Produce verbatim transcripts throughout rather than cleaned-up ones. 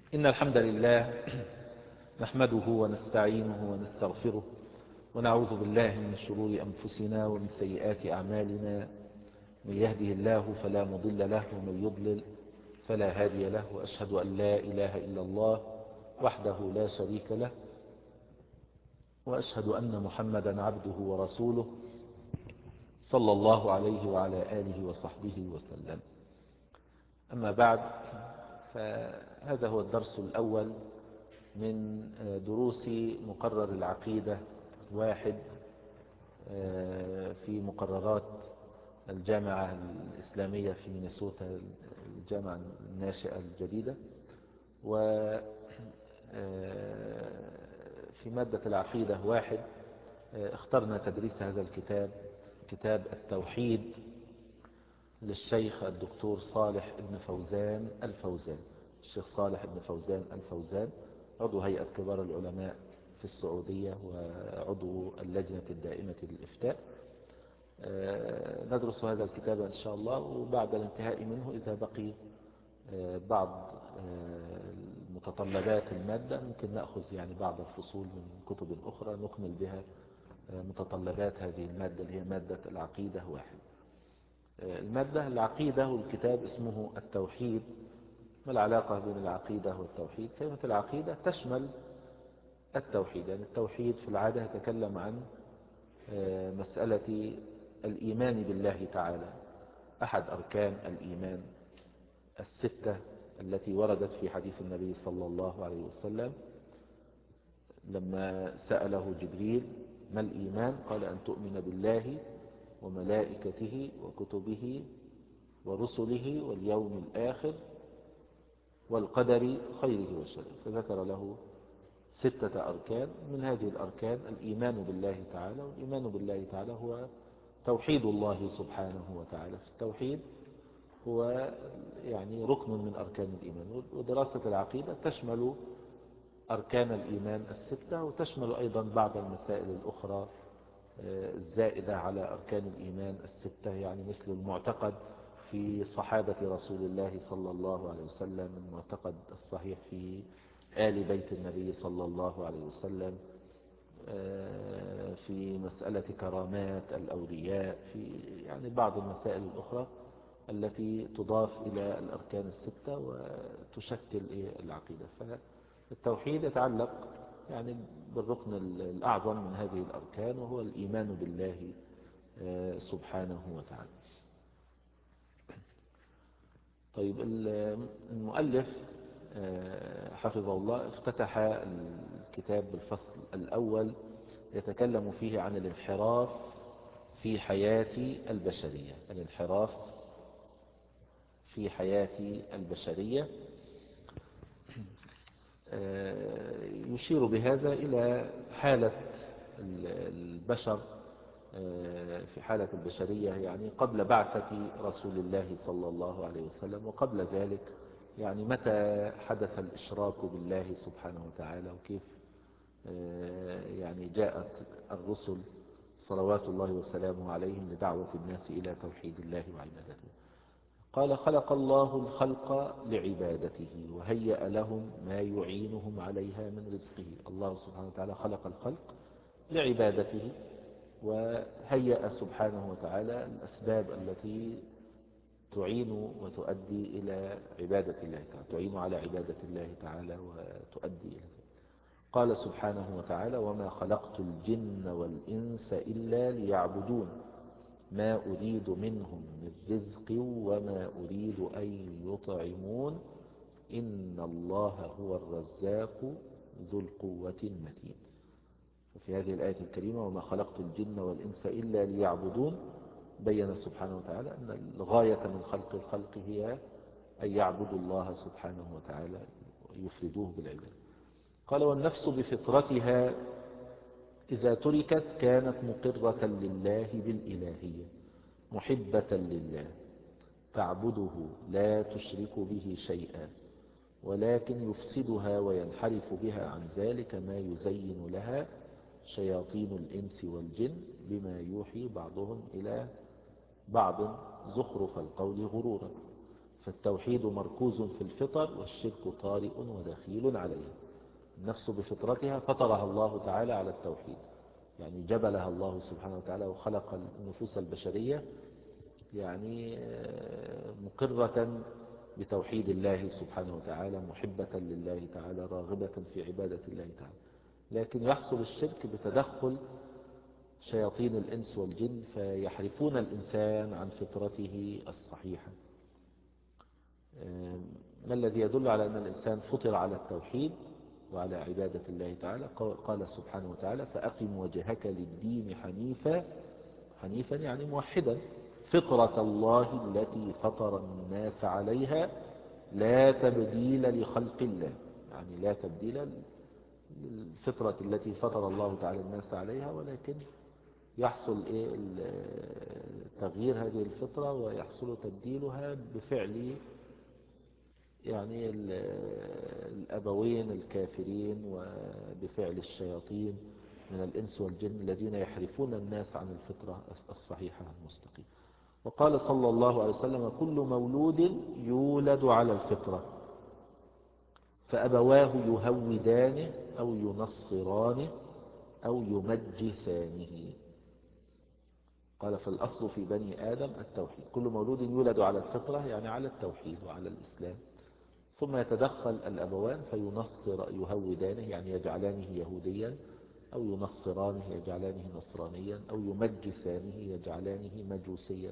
إن الحمد لله نحمده ونستعينه ونستغفره ونعوذ بالله من شرور أنفسنا ومن سيئات أعمالنا. من يهده الله فلا مضل له ومن يضلل فلا هادي له، وأشهد أن لا إله إلا الله وحده لا شريك له، وأشهد أن محمدا عبده ورسوله صلى الله عليه وعلى آله وصحبه وسلم. أما بعد، فهذا هو الدرس الأول من دروس مقرر العقيدة واحد في مقررات الجامعة الإسلامية في مينيسوتا، الجامعة الناشئة الجديدة. وفي مادة العقيدة واحد اخترنا تدريس هذا الكتاب، كتاب التوحيد للشيخ الدكتور صالح ابن فوزان الفوزان. الشيخ صالح ابن فوزان الفوزان عضو هيئة كبار العلماء في السعودية وعضو اللجنة الدائمة للإفتاء. ندرس هذا الكتاب إن شاء الله، وبعد الانتهاء منه إذا بقي بعض متطلبات المادة ممكن نأخذ يعني بعض الفصول من كتب أخرى نكمل بها متطلبات هذه المادة اللي هي مادة العقيدة واحد. المادة العقيدة والكتاب اسمه التوحيد. ما العلاقة بين العقيدة والتوحيد؟ كلمة العقيدة تشمل التوحيد، يعني التوحيد في العادة يتكلم عن مسألة الإيمان بالله تعالى، أحد أركان الإيمان الستة التي وردت في حديث النبي صلى الله عليه وسلم لما سأله جبريل ما الإيمان؟ قال أن تؤمن بالله وملائكته وكتبه ورسله واليوم الآخر والقدر خيره وشره. فذكر له ستة أركان. من هذه الأركان الإيمان بالله تعالى، والإيمان بالله تعالى هو توحيد الله سبحانه وتعالى. في التوحيد هو يعني ركن من أركان الإيمان. ودراسة العقيدة تشمل أركان الإيمان الستة، وتشمل أيضا بعض المسائل الأخرى الزائدة على أركان الإيمان الستة، يعني مثل المعتقد في صحابة رسول الله صلى الله عليه وسلم، المعتقد الصحيح في آل بيت النبي صلى الله عليه وسلم، في مسألة كرامات الأولياء، في يعني بعض المسائل الأخرى التي تضاف إلى الأركان الستة وتشكل العقيدة. فالتوحيد يتعلق يعني بالركن الأعظم من هذه الأركان، وهو الإيمان بالله سبحانه وتعالى. طيب، المؤلف حفظه الله افتتح الكتاب بالفصل الأول يتكلم فيه عن الانحراف في حياة البشرية. الانحراف في حياة البشرية يشير بهذا إلى حالة البشر في حالة البشرية، يعني قبل بعثة رسول الله صلى الله عليه وسلم وقبل ذلك، يعني متى حدث الإشراك بالله سبحانه وتعالى، وكيف يعني جاءت الرسل صلوات الله وسلامه عليهم لدعوة الناس إلى توحيد الله وعبادته. قال خلق الله الخلق لعبادته وهيأ لهم ما يعينهم عليها من رزقه. الله سبحانه وتعالى خلق الخلق لعبادته، وهيأ سبحانه وتعالى الأسباب التي تعين وتؤدي إلى عبادة الله تعالى، تعين على عبادة الله تعالى وتؤدي إلى ذلك. قال سبحانه وتعالى وما خلقت الجن والإنس إلا ليعبدون ما أريد منهم من رزق وما أريد أن يطعمون إن الله هو الرزاق ذو القوة المتين. في هذه الآية الكريمة وما خلقت الجن والإنس إلا ليعبدون بين سبحانه وتعالى أن الغاية من خلق الخلق هي أن يعبدوا الله سبحانه وتعالى ويفردوه بالعبادة. قال والنفس بفطرتها إذا تركت كانت مقرة لله بالإلهية محبة لله تعبده لا تشرك به شيئا، ولكن يفسدها وينحرف بها عن ذلك ما يزين لها شياطين الإنس والجن بما يوحي بعضهم إلى بعض زخرف القول غرورا. فالتوحيد مركوز في الفطر والشرك طارئ ودخيل عليها. النفس بفطرتها فطرها الله تعالى على التوحيد، يعني جبلها الله سبحانه وتعالى وخلق النفوس البشرية يعني مقرة بتوحيد الله سبحانه وتعالى، محبة لله تعالى، راغبة في عبادة الله تعالى. لكن يحصل الشرك بتدخل شياطين الإنس والجن فيحرفون الإنسان عن فطرته الصحيحة. ما الذي يدل على أن الإنسان فطر على التوحيد وعلى عبادة الله تعالى؟ قال سبحانه وتعالى: فأقم وجهك للدين حنيفا، حنيفا يعني موحدا، فطرة الله التي فطر الناس عليها لا تبديل لخلق الله، يعني لا تبديل للفطرة التي فطر الله تعالى الناس عليها، ولكن يحصل إيه تغيير هذه الفطرة ويحصل تبديلها بفعل يعني الأبوين الكافرين وبفعل الشياطين من الإنس والجن الذين يحرفون الناس عن الفطرة الصحيحة المستقيمة. وقال صلى الله عليه وسلم: كل مولود يولد على الفطرة فأبواه يهودانه أو ينصرانه أو يمجسانه. قال: فالأصل في بني آدم التوحيد. كل مولود يولد على الفطرة يعني على التوحيد وعلى الإسلام، ثم يتدخل الأبوان فينصر يهودانه يعني يجعلانه يهوديا، أو ينصرانه يجعلانه نصرانيا، أو يمجسانه يجعلانه مجوسيا.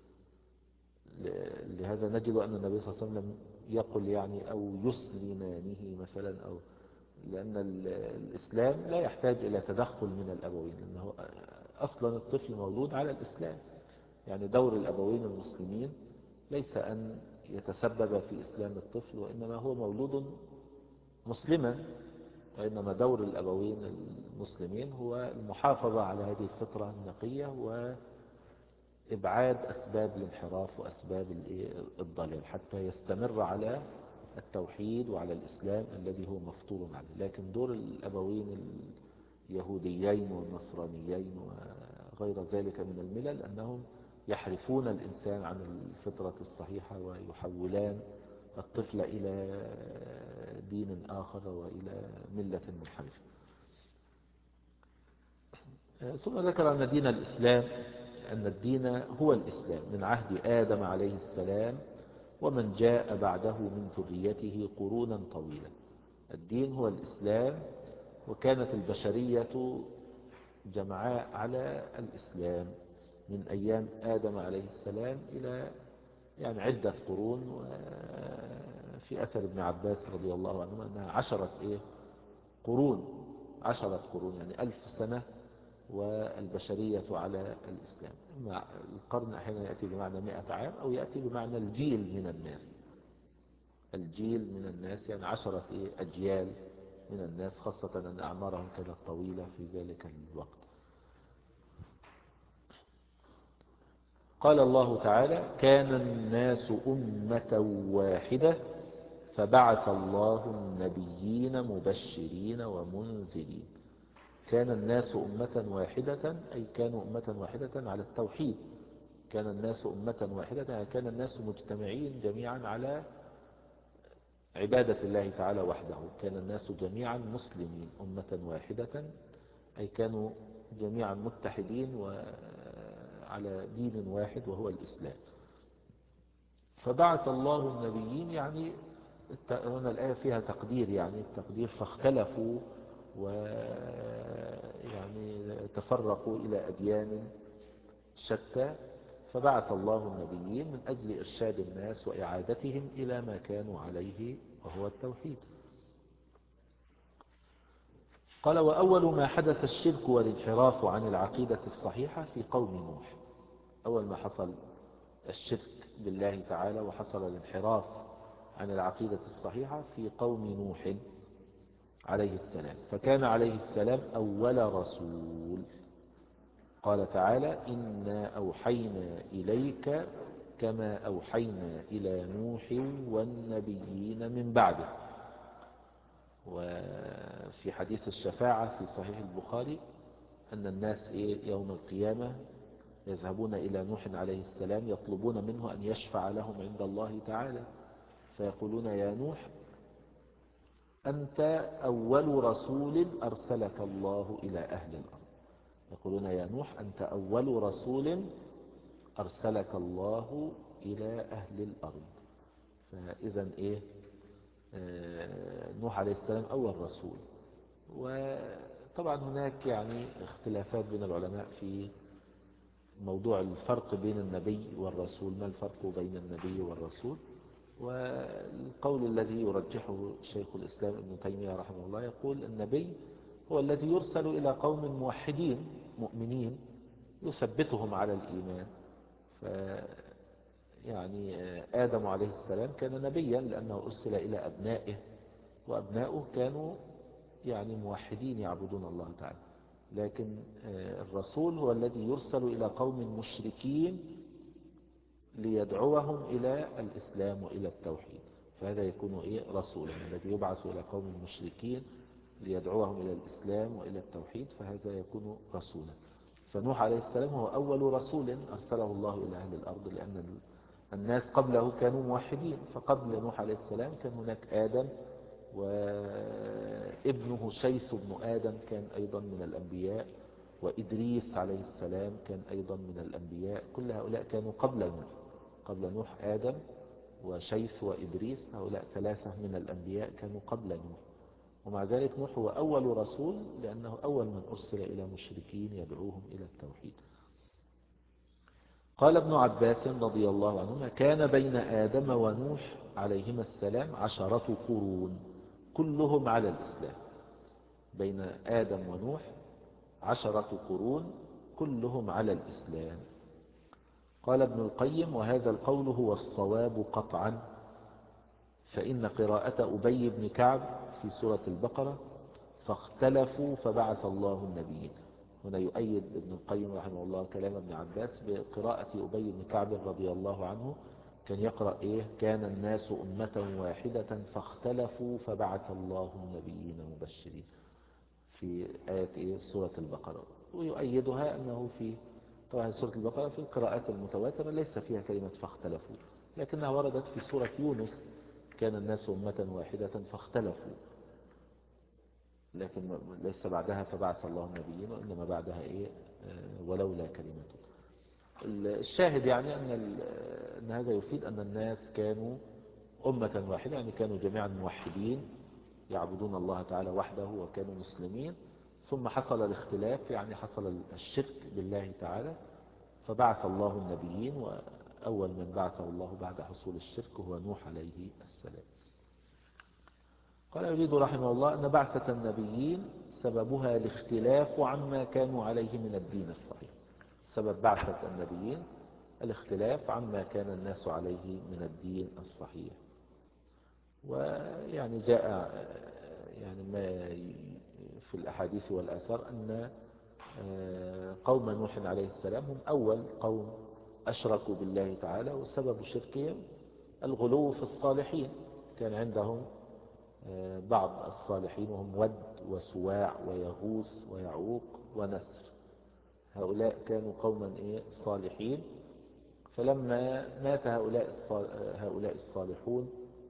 لهذا نجد أن النبي صلى الله عليه وسلم يقول يعني أو يسلمانه مثلا، أو لأن الإسلام لا يحتاج إلى تدخل من الأبوين، لأنه أصلا الطفل مولود على الإسلام. يعني دور الأبوين المسلمين ليس أن يتسبب في إسلام الطفل، وإنما هو مولود مسلما، وإنما دور الأبوين المسلمين هو المحافظة على هذه الفطرة النقية وإبعاد أسباب الانحراف وأسباب الضلال حتى يستمر على التوحيد وعلى الإسلام الذي هو مفطور عليه. لكن دور الأبوين اليهوديين والنصرانيين وغير ذلك من الملل أنهم يحرفون الإنسان عن الفطرة الصحيحة ويحولان الطفل إلى دين آخر وإلى ملة منحرفة. ثم ذكر أن دين الإسلام أن الدين هو الإسلام من عهد آدم عليه السلام ومن جاء بعده من ذريته قرونا طويلة. الدين هو الإسلام، وكانت البشرية جمعاء على الإسلام من أيام آدم عليه السلام إلى يعني عدة قرون. وفي أثر ابن عباس رضي الله عنه أنها عشرة إيه قرون عشرة قرون يعني ألف سنة والبشرية على الإسلام. القرن أحيانا يأتي بمعنى مئة عام أو يأتي بمعنى الجيل من الناس، الجيل من الناس يعني عشرة إيه أجيال من الناس، خاصة أن أعمارهم كانت طويلة في ذلك الوقت. قال الله تعالى: كان الناس أمة واحدة فبعث الله النبيين مبشرين ومنذرين. كان الناس أمة واحدة أي كانوا أمة واحدة على التوحيد. كان الناس أمة واحدة يعني كان الناس مجتمعين جميعا على عبادة الله تعالى وحده. كان الناس جميعا مسلمين. أمة واحدة أي كانوا جميعا متحدين وعلى دين واحد وهو الإسلام. فبعث الله النبيين يعني هنا الآية فيها تقدير، يعني التقدير فاختلفوا ويعني تفرقوا إلى أديان شتى، فبعث الله النبيين من أجل إرشاد الناس وإعادتهم إلى ما كانوا عليه وهو التوحيد. قال: وأول ما حدث الشرك والانحراف عن العقيدة الصحيحة في قوم نوح. أول ما حصل الشرك بالله تعالى وحصل الانحراف عن العقيدة الصحيحة في قوم نوح عليه السلام، فكان عليه السلام أول رسول. قال تعالى: إنا أوحينا إليك كما أوحينا إلى نوح والنبيين من بعده. وفي حديث الشفاعة في صحيح البخاري أن الناس يوم القيامة يذهبون إلى نوح عليه السلام يطلبون منه أن يشفع لهم عند الله تعالى، فيقولون يا نوح أنت أول رسول أرسلك الله إلى أهل الأرض. يقولون يا نوح أنت أول رسول أرسلك الله إلى أهل الأرض. فإذا إيه آه نوح عليه السلام أول رسول. وطبعا هناك يعني اختلافات بين العلماء في موضوع الفرق بين النبي والرسول، ما الفرق بين النبي والرسول؟ والقول الذي يرجحه شيخ الإسلام ابن تيمية رحمه الله يقول النبي هو الذي يرسل إلى قوم موحدين مؤمنين يثبتهم على الإيمان. ف يعني آدم عليه السلام كان نبيا لأنه أرسل إلى أبنائه، وأبنائه كانوا يعني موحدين يعبدون الله تعالى. لكن الرسول هو الذي يرسل إلى قوم مشركين ليدعوهم إلى الإسلام وإلى التوحيد، فهذا يكون إيه رسولا. الذي يبعث إلى قوم مشركين ليدعوهم إلى الإسلام وإلى التوحيد فهذا يكون رسولا. فنوح عليه السلام هو أول رسول أرسله الله إلى أهل الأرض، لأن الناس قبله كانوا موحدين. فقبل نوح عليه السلام كان هناك آدم وابنه شيث بن آدم كان أيضا من الأنبياء، وإدريس عليه السلام كان أيضا من الأنبياء. كل هؤلاء كانوا قبل نوح. قبل نوح آدم وشيث وإدريس، هؤلاء ثلاثة من الأنبياء كانوا قبل نوح. ومع ذلك نوح هو أول رسول لأنه أول من أرسل إلى مشركين يدعوهم إلى التوحيد. قال ابن عباس رضي الله عنهما كان بين آدم ونوح عليهما السلام عشرة قرون كلهم على الإسلام. بين آدم ونوح عشرة قرون كلهم على الإسلام. قال ابن القيم وهذا القول هو الصواب قطعا، فإن قراءة أبي بن كعب في سورة البقرة فاختلفوا فبعث الله النبيين، هنا يؤيد ابن القيم رحمه الله كلام ابن عباس بقراءة أبي بن كعب رضي الله عنه. كان يقرأ إيه كان الناس أمة واحدة فاختلفوا فبعث الله النبيين مبشرين في آية إيه سورة البقرة. ويؤيدها أنه في طبعا سورة البقرة في القراءات المتواترة ليس فيها كلمة فاختلفوا، لكنها وردت في سورة يونس كان الناس أمة واحدة فاختلفوا، لكن ليس بعدها فبعث الله النبيين، وإنما بعدها إيه ولولا كلمة. الشاهد يعني أن, أن هذا يفيد أن الناس كانوا أمة واحدة، يعني كانوا جميعا موحدين يعبدون الله تعالى وحده وكانوا مسلمين. ثم حصل الاختلاف، يعني حصل الشرك بالله تعالى فبعث الله النبيين، وأول من بعثه الله بعد حصول الشرك هو نوح عليه السلام. قال يريد رحمه الله أن بعثة النبيين سببها الاختلاف عما كانوا عليه من الدين الصحيح. سبب بعثة النبيين الاختلاف عما كان الناس عليه من الدين الصحيح. ويعني جاء يعني ما في الأحاديث والآثار أن قوم نوح عليه السلام هم أول قوم أشركوا بالله تعالى، وسبب شركهم الغلو في الصالحين. كان عندهم بعض الصالحين وهم ود وسواع ويغوث ويعوق ونسر، هؤلاء كانوا قوما إيه صالحين. فلما مات هؤلاء هؤلاء الصالحون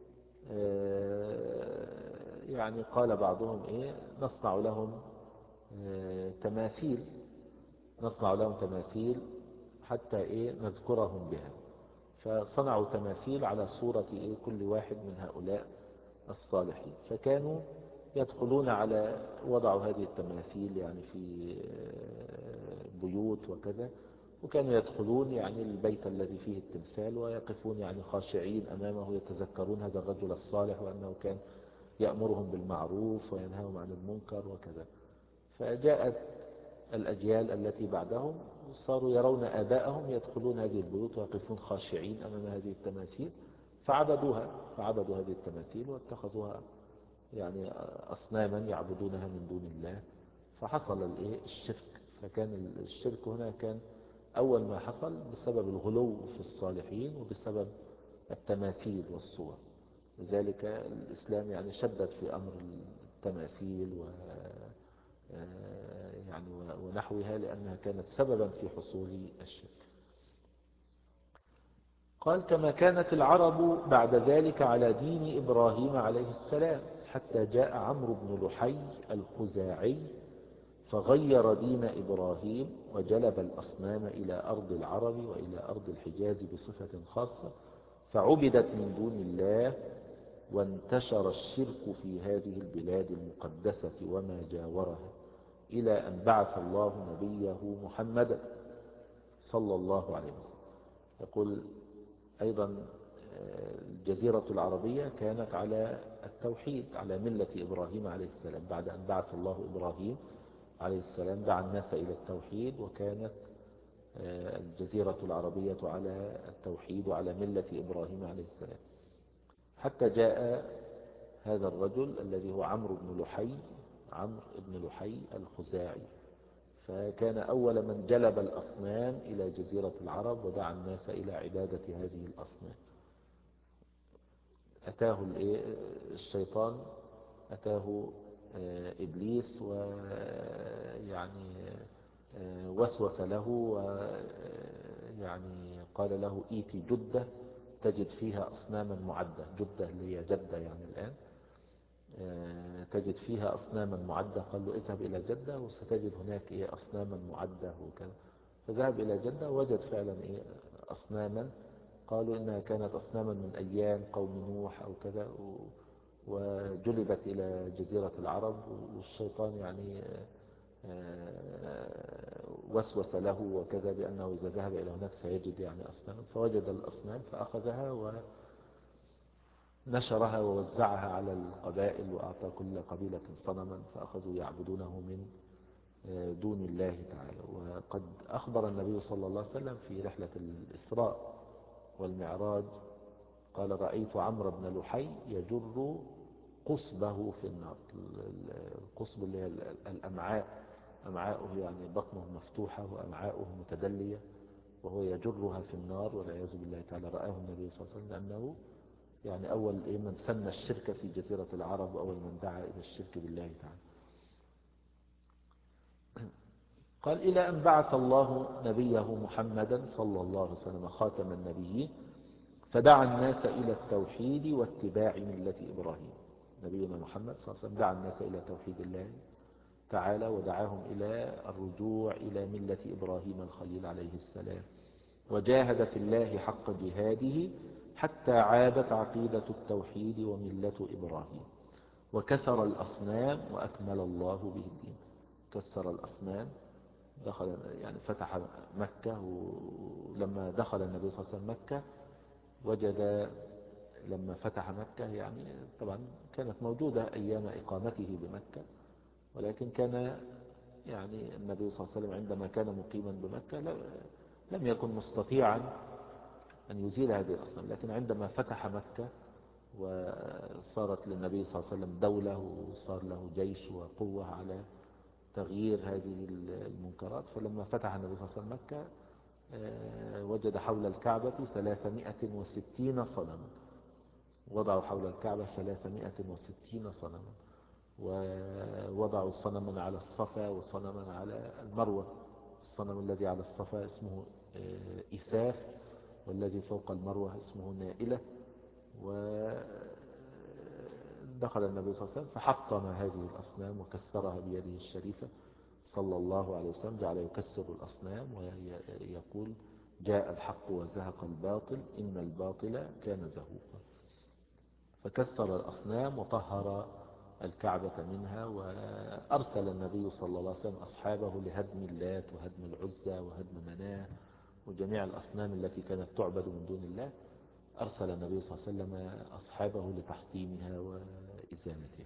يعني قال بعضهم إيه نصنع لهم تماثيل نصنع لهم تماثيل حتى إيه نذكرهم بها. فصنعوا تماثيل على صورة إيه كل واحد من هؤلاء الصالحين. فكانوا يدخلون على وضعوا هذه التماثيل يعني في بيوت وكذا، وكانوا يدخلون يعني البيت الذي فيه التمثال ويقفون يعني خاشعين أمامه يتذكرون هذا الرجل الصالح وأنه كان يأمرهم بالمعروف وينهاهم عن المنكر وكذا. فجاءت الأجيال التي بعدهم صاروا يرون آباءهم يدخلون هذه البيوت ويقفون خاشعين أمام هذه التماثيل، فعبدوها فعبدوا هذه التماثيل واتخذوها يعني أصناما يعبدونها من دون الله. فحصل الشرك. فكان الشرك هنا كان أول ما حصل بسبب الغلو في الصالحين وبسبب التماثيل والصور. لذلك الإسلام يعني شدد في أمر التماثيل و يعني ونحوها، لأنها كانت سببا في حصول الشرك. قال كما كانت العرب بعد ذلك على دين إبراهيم عليه السلام، حتى جاء عمرو بن لحي الخزاعي فغير دين إبراهيم وجلب الأصنام إلى أرض العرب وإلى أرض الحجاز بصفة خاصة، فعبدت من دون الله، وانتشر الشرك في هذه البلاد المقدسة وما جاورها، إلى أن بعث الله نبيه محمدا صلى الله عليه وسلم. يقول أيضا الجزيرة العربية كانت على التوحيد، على ملة إبراهيم عليه السلام. بعد أن بعث الله إبراهيم عليه السلام دعا الناس إلى التوحيد، وكانت الجزيرة العربية على التوحيد وعلى ملة إبراهيم عليه السلام، حتى جاء هذا الرجل الذي هو عمرو بن لحي عمرو بن لحي الخزاعي، فكان أول من جلب الأصنام إلى جزيرة العرب ودعا الناس إلى عبادة هذه الأصنام. أتاه الشيطان، أتاه إبليس ويعني وسوس له، ويعني قال له إيتي جدة تجد فيها أصناما معدة. جدة اللي هي جدة يعني الآن، تجد فيها أصناما معدة. قال له اذهب إلى جدة وستجد هناك إيه أصناما معدة وكذا. فذهب إلى جدة ووجد فعلا إيه أصناما، قالوا إنها كانت أصناما من أيام قوم نوح أو كذا، وجلبت إلى جزيرة العرب. والشيطان يعني وسوس له وكذا بأنه إذا ذهب إلى هناك سيجد يعني أصناما، فوجد الأصنام فأخذها ونشرها ووزعها على القبائل، وأعطى كل قبيلة صنما فأخذوا يعبدونه من دون الله تعالى. وقد أخبر النبي صلى الله عليه وسلم في رحلة الإسراء والمعراج قال رأيت عمرو بن لحي يجر قصبه في النار. القصب اللي هي الأمعاء، أمعاؤه يعني بطنه مفتوحة وأمعاؤه متدلية، وهو يجرها في النار والعياذ بالله تعالى. رآه النبي صلى الله عليه وسلم لأنه يعني أول من سن الشرك في جزيرة العرب، وأول من دعا إلى الشرك بالله تعالى. قال إلى أن بعث الله نبيه محمدا صلى الله عليه وسلم خاتم النبيين، فدعا الناس إلى التوحيد واتباع ملة إبراهيم. نبينا محمد صلى الله عليه وسلم دعا الناس إلى توحيد الله تعالى، ودعاهم إلى الرجوع إلى ملة إبراهيم الخليل عليه السلام، وجاهد في الله حق جهاده حتى عادت عقيدة التوحيد وملة إبراهيم، وكسر الأصنام وأكمل الله به الدين. كسر الأصنام، دخل يعني فتح مكة، ولما دخل النبي صلى الله عليه وسلم مكة وجد لما فتح مكة يعني طبعا كانت موجودة أيام إقامته بمكة، ولكن كان يعني النبي صلى الله عليه وسلم عندما كان مقيما بمكة لم يكن مستطيعا أن يزيل هذه الأصنام. لكن عندما فتح مكة وصارت للنبي صلى الله عليه وسلم دولة وصار له جيش وقوة على تغيير هذه المنكرات، فلما فتح النبي صلى الله عليه وسلم مكة وجد حول الكعبة ثلاثمائة وستين صنما. وضعوا حول الكعبة ثلاثمائة وستين صنما، ووضعوا صنما على الصفا وصنما على المروة. الصنم الذي على الصفا اسمه إثاف، والذي فوق المروة اسمه نائلة. ودخل النبي صلى الله عليه وسلم فحطم هذه الأصنام وكسرها بيده الشريفة صلى الله عليه وسلم، جعل يكسر الأصنام ويقول جاء الحق وزهق الباطل إن الباطل كان زهوقا. فكسر الأصنام وطهر الكعبة منها، وأرسل النبي صلى الله عليه وسلم أصحابه لهدم اللات وهدم العزى وهدم مناه وجميع الأصنام التي كانت تعبد من دون الله. أرسل النبي صلى الله عليه وسلم أصحابه لتحطيمها وإزالتها.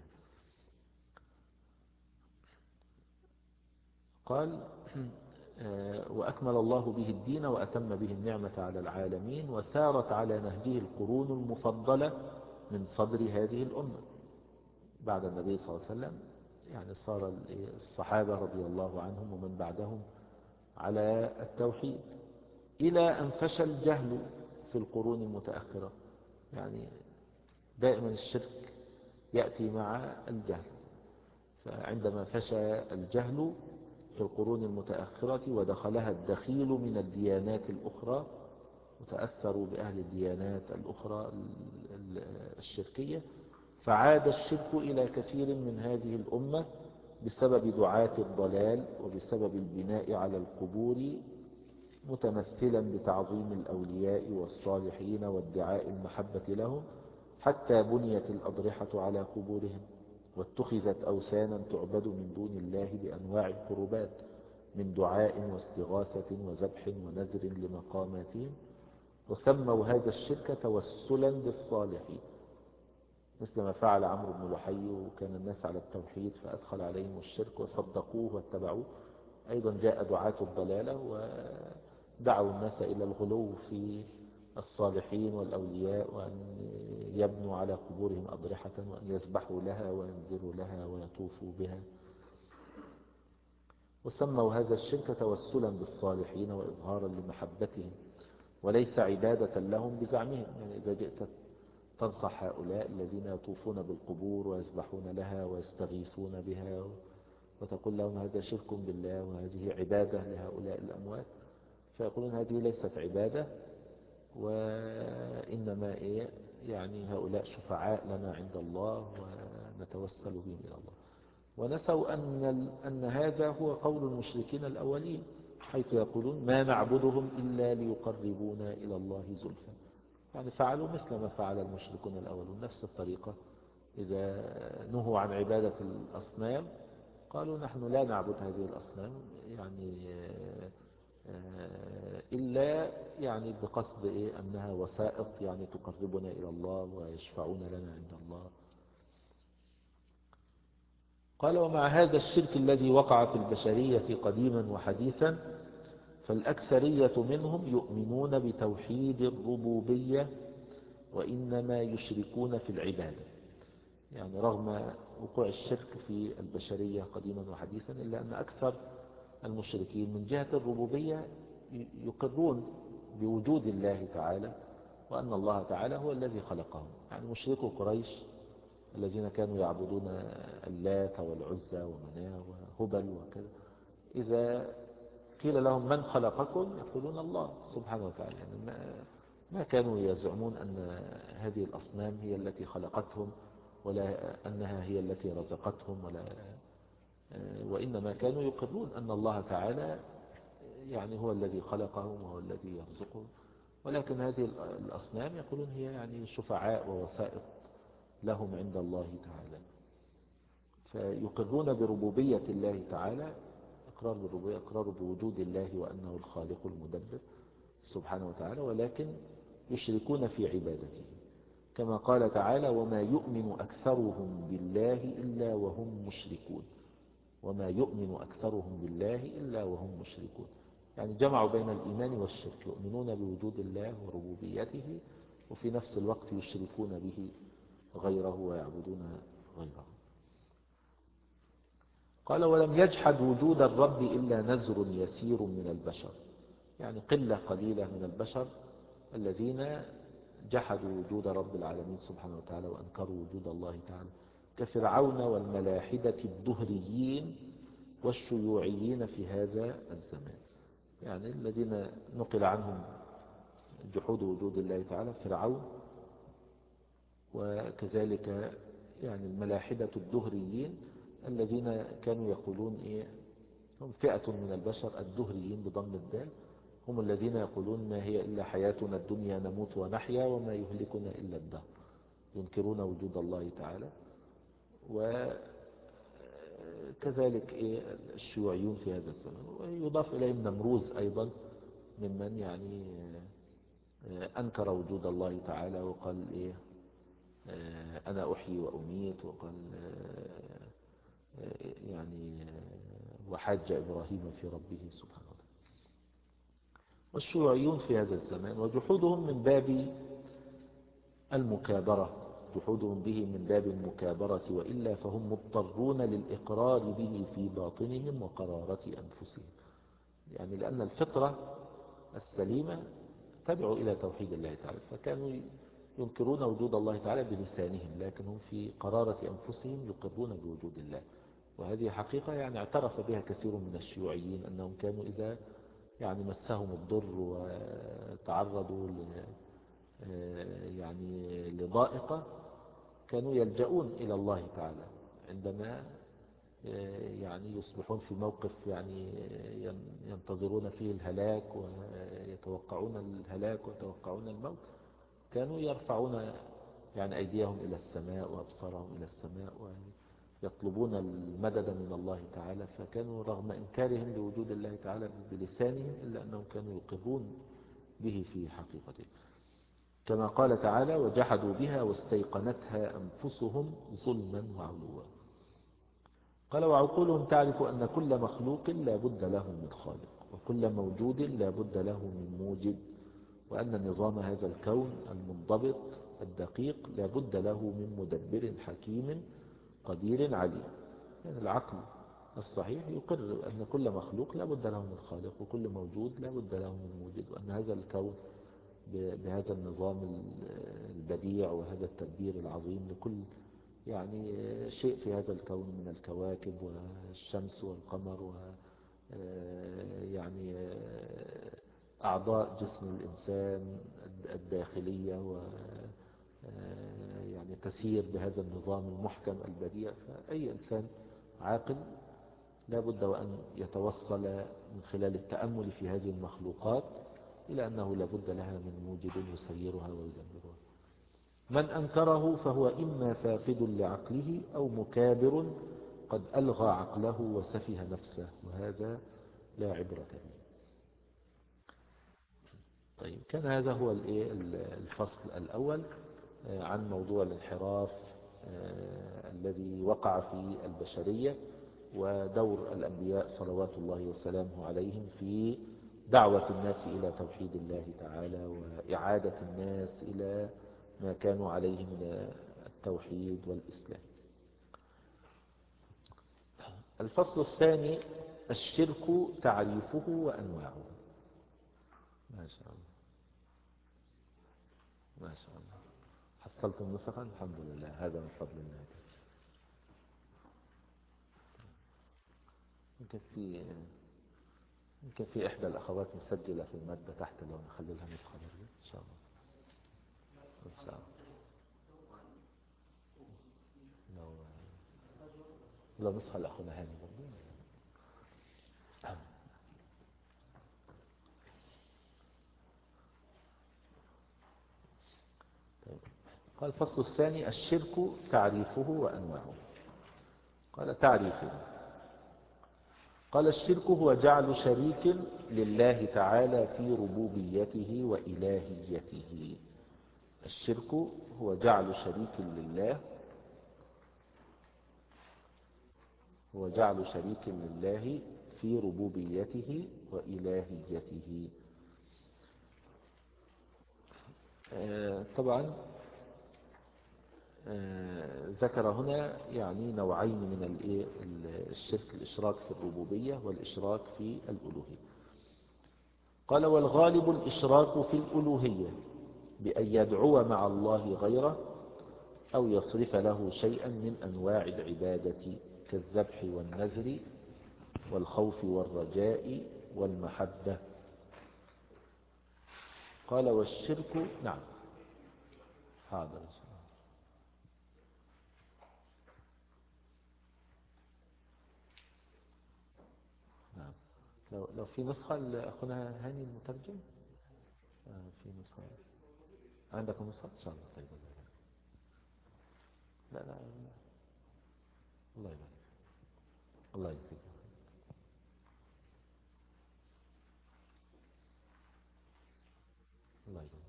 قال وأكمل الله به الدين وأتم به النعمة على العالمين، وسارت على نهجه القرون المفضلة من صدر هذه الأمة بعد النبي صلى الله عليه وسلم. يعني صار الصحابة رضي الله عنهم ومن بعدهم على التوحيد، إلى أن فشى الجهل في القرون المتأخرة. يعني دائما الشرك يأتي مع الجهل، فعندما فشى الجهل في القرون المتأخرة ودخلها الدخيل من الديانات الأخرى، وتأثروا بأهل الديانات الأخرى الشركية، فعاد الشرك إلى كثير من هذه الأمة بسبب دعاة الضلال وبسبب البناء على القبور متمثلا بتعظيم الأولياء والصالحين وادعاء المحبة لهم، حتى بنيت الأضرحة على قبورهم واتخذت أوثانا تعبد من دون الله بأنواع القربات من دعاء واستغاثة وذبح ونذر لمقاماتهم، وسموا هذا الشرك توسلا بالصالحين، مثل ما فعل عمرو بن لحي، وكان الناس على التوحيد فأدخل عليهم الشرك وصدقوه واتبعوه. أيضا جاء دعاة الضلالة ودعوا الناس إلى الغلو في الصالحين والأولياء، وأن يبنوا على قبورهم أضرحة وأن يذبحوا لها وينذروا لها ويطوفوا بها، وسموا هذا الشرك توسلا بالصالحين وإظهارا لمحبتهم وليس عبادة لهم بزعمهم. يعني إذا جئت تنصح هؤلاء الذين يطوفون بالقبور ويذبحون لها ويستغيثون بها وتقول لهم هذا شرك بالله وهذه عبادة لهؤلاء الأموات، فيقولون هذه ليست عبادة، وإنما إيه يعني هؤلاء شفعاء لنا عند الله ونتوسل بهم إلى الله. ونسوا أن, أن هذا هو قول المشركين الأولين، حيث يقولون ما نعبدهم إلا ليقربونا إلى الله زلفى. يعني فعلوا مثل ما فعل المشركون الأولون، نفس الطريقة. إذا نهوا عن عبادة الأصنام قالوا نحن لا نعبد هذه الأصنام يعني إلا يعني بقصد إيه أنها وسائط يعني تقربنا إلى الله ويشفعون لنا عند الله. قال ومع هذا الشرك الذي وقع في البشرية قديما وحديثا، فالأكثرية منهم يؤمنون بتوحيد الربوبية وإنما يشركون في العبادة. يعني رغم وقوع الشرك في البشرية قديما وحديثا، إلا أن أكثر المشركين من جهة الربوبية يقرون بوجود الله تعالى وأن الله تعالى هو الذي خلقهم. يعني مشركو قريش الذين كانوا يعبدون اللات والعزى ومناه وهبل وكذا، إذا قيل لهم من خلقكم يقولون الله سبحانه وتعالى. يعني ما, ما كانوا يزعمون أن هذه الأصنام هي التي خلقتهم ولا أنها هي التي رزقتهم، ولا وإنما كانوا يقرون أن الله تعالى يعني هو الذي خلقهم وهو الذي يرزقهم، ولكن هذه الأصنام يقولون هي يعني شفعاء ووسائط لهم عند الله تعالى. فيقرون بربوبية الله تعالى، إقرار بالربوبية، إقرار بوجود الله وأنه الخالق المدبر سبحانه وتعالى، ولكن يشركون في عبادته، كما قال تعالى وما يؤمن أكثرهم بالله إلا وهم مشركون. وما يؤمن أكثرهم بالله إلا وهم مشركون، يعني جمعوا بين الإيمان والشرك، يؤمنون بوجود الله وربوبيته وفي نفس الوقت يشركون به غيره ويعبدون غيره. قال ولم يجحد وجود الرب إلا نزر يسير من البشر، يعني قلة قليلة من البشر الذين جحدوا وجود رب العالمين سبحانه وتعالى وأنكروا وجود الله تعالى، كفرعون والملاحدة الدهريين والشيوعيين في هذا الزمان. يعني الذين نقل عنهم جحود وجود الله تعالى فرعون، وكذلك يعني الملاحدة الدهريين الذين كانوا يقولون إيه، هم فئة من البشر الدهريين بضم الدال، هم الذين يقولون ما هي إلا حياتنا الدنيا نموت ونحيا وما يهلكنا إلا الدهر، ينكرون وجود الله تعالى. وكذلك إيه الشيوعيون في هذا الزمن، ويضاف إليهم نمروز أيضا ممن يعني أنكر وجود الله تعالى وقال إيه أنا أحيي وأميت، وقال يعني وحاج إبراهيم في ربه سبحانه وتعالى. والشيوعيون في هذا الزمان وجحودهم من باب المكابرة، جحودهم به من باب المكابرة، وإلا فهم مضطرون للإقرار به في باطنهم وقرارة أنفسهم. يعني لأن الفطرة السليمة تدعو إلى توحيد الله تعالى، فكانوا ينكرون وجود الله تعالى بلسانهم، لكن هم في قرارة أنفسهم يقرون بوجود الله. وهذه حقيقة يعني اعترف بها كثير من الشيوعيين، أنهم كانوا إذا يعني مسهم الضر وتعرضوا ل يعني لضائقة كانوا يلجؤون إلى الله تعالى عندما يعني يصبحون في موقف يعني ينتظرون فيه الهلاك ويتوقعون الهلاك ويتوقعون الموت، كانوا يرفعون يعني أيديهم إلى السماء وأبصارهم إلى السماء ويطلبون المدد من الله تعالى. فكانوا رغم إنكارهم لوجود الله تعالى بلسانهم إلا أنهم كانوا يقرون به في حقيقته، كما قال تعالى: وجحدوا بها واستيقنتها أنفسهم ظلما وعلوا. قال: وعقولهم تعرف أن كل مخلوق لا بد له من خالق، وكل موجود لا بد له من موجد، وأن نظام هذا الكون المنضبط الدقيق لا بد له من مدبر حكيم قدير عليم. يعني العقل الصحيح يقر أن كل مخلوق لا بد له من خالق، وكل موجود لا بد له من موجد، وأن هذا الكون بهذا النظام البديع وهذا التدبير العظيم لكل يعني شيء في هذا الكون من الكواكب والشمس والقمر و يعني أعضاء جسم الإنسان الداخلية و يعني تسير بهذا النظام المحكم البديع. فأي إنسان عاقل لا بد وأن يتوصل من خلال التأمل في هذه المخلوقات إلى أنه لا بد لها من موجد يسيرها ويدبرها. من أنكره فهو إما فاقد لعقله أو مكابر قد ألغى عقله وسفه نفسه، وهذا لا عبرة به. طيب، كان هذا هو الفصل الأول عن موضوع الانحراف الذي وقع في البشرية، ودور الأنبياء صلوات الله وسلامه عليهم في دعوة الناس إلى توحيد الله تعالى وإعادة الناس إلى ما كانوا عليه من التوحيد والإسلام. الفصل الثاني: الشرك تعريفه وأنواعه. ما شاء الله ما شاء الله، حصلت النسخة الحمد لله، هذا من فضل الله. يمكن في يمكن في إحدى الأخوات مسجلة في المادة تحت، لو نخلي لها نسخة برضه إن شاء الله. إن شاء الله لو لو نسخة لأخونا هاني برضه. طيب. قال: الفصل الثاني: الشرك تعريفه وأنواعه. قال: تعريفه. قال: الشرك هو جعل شريك لله تعالى في ربوبيته وإلهيته. الشرك هو جعل شريك لله هو جعل شريك لله في ربوبيته وإلهيته. آه طبعا آه ذكر هنا يعني نوعين من الشرك: الإشراك في الربوبية والإشراك في الألوهية. قال: والغالب الإشراك في الألوهية بأن يدعو مع الله غيره أو يصرف له شيئا من أنواع العبادة كالذبح والنذر والخوف والرجاء والمحبة. قال: والشرك. نعم، حاضر. نعم، لو لو في نسخة لأخونا هاني المترجم. آه في نسخة عندكم نسخة إن شاء الله. طيب، لا لا الله يبارك، الله يجزيك. الله يبارك.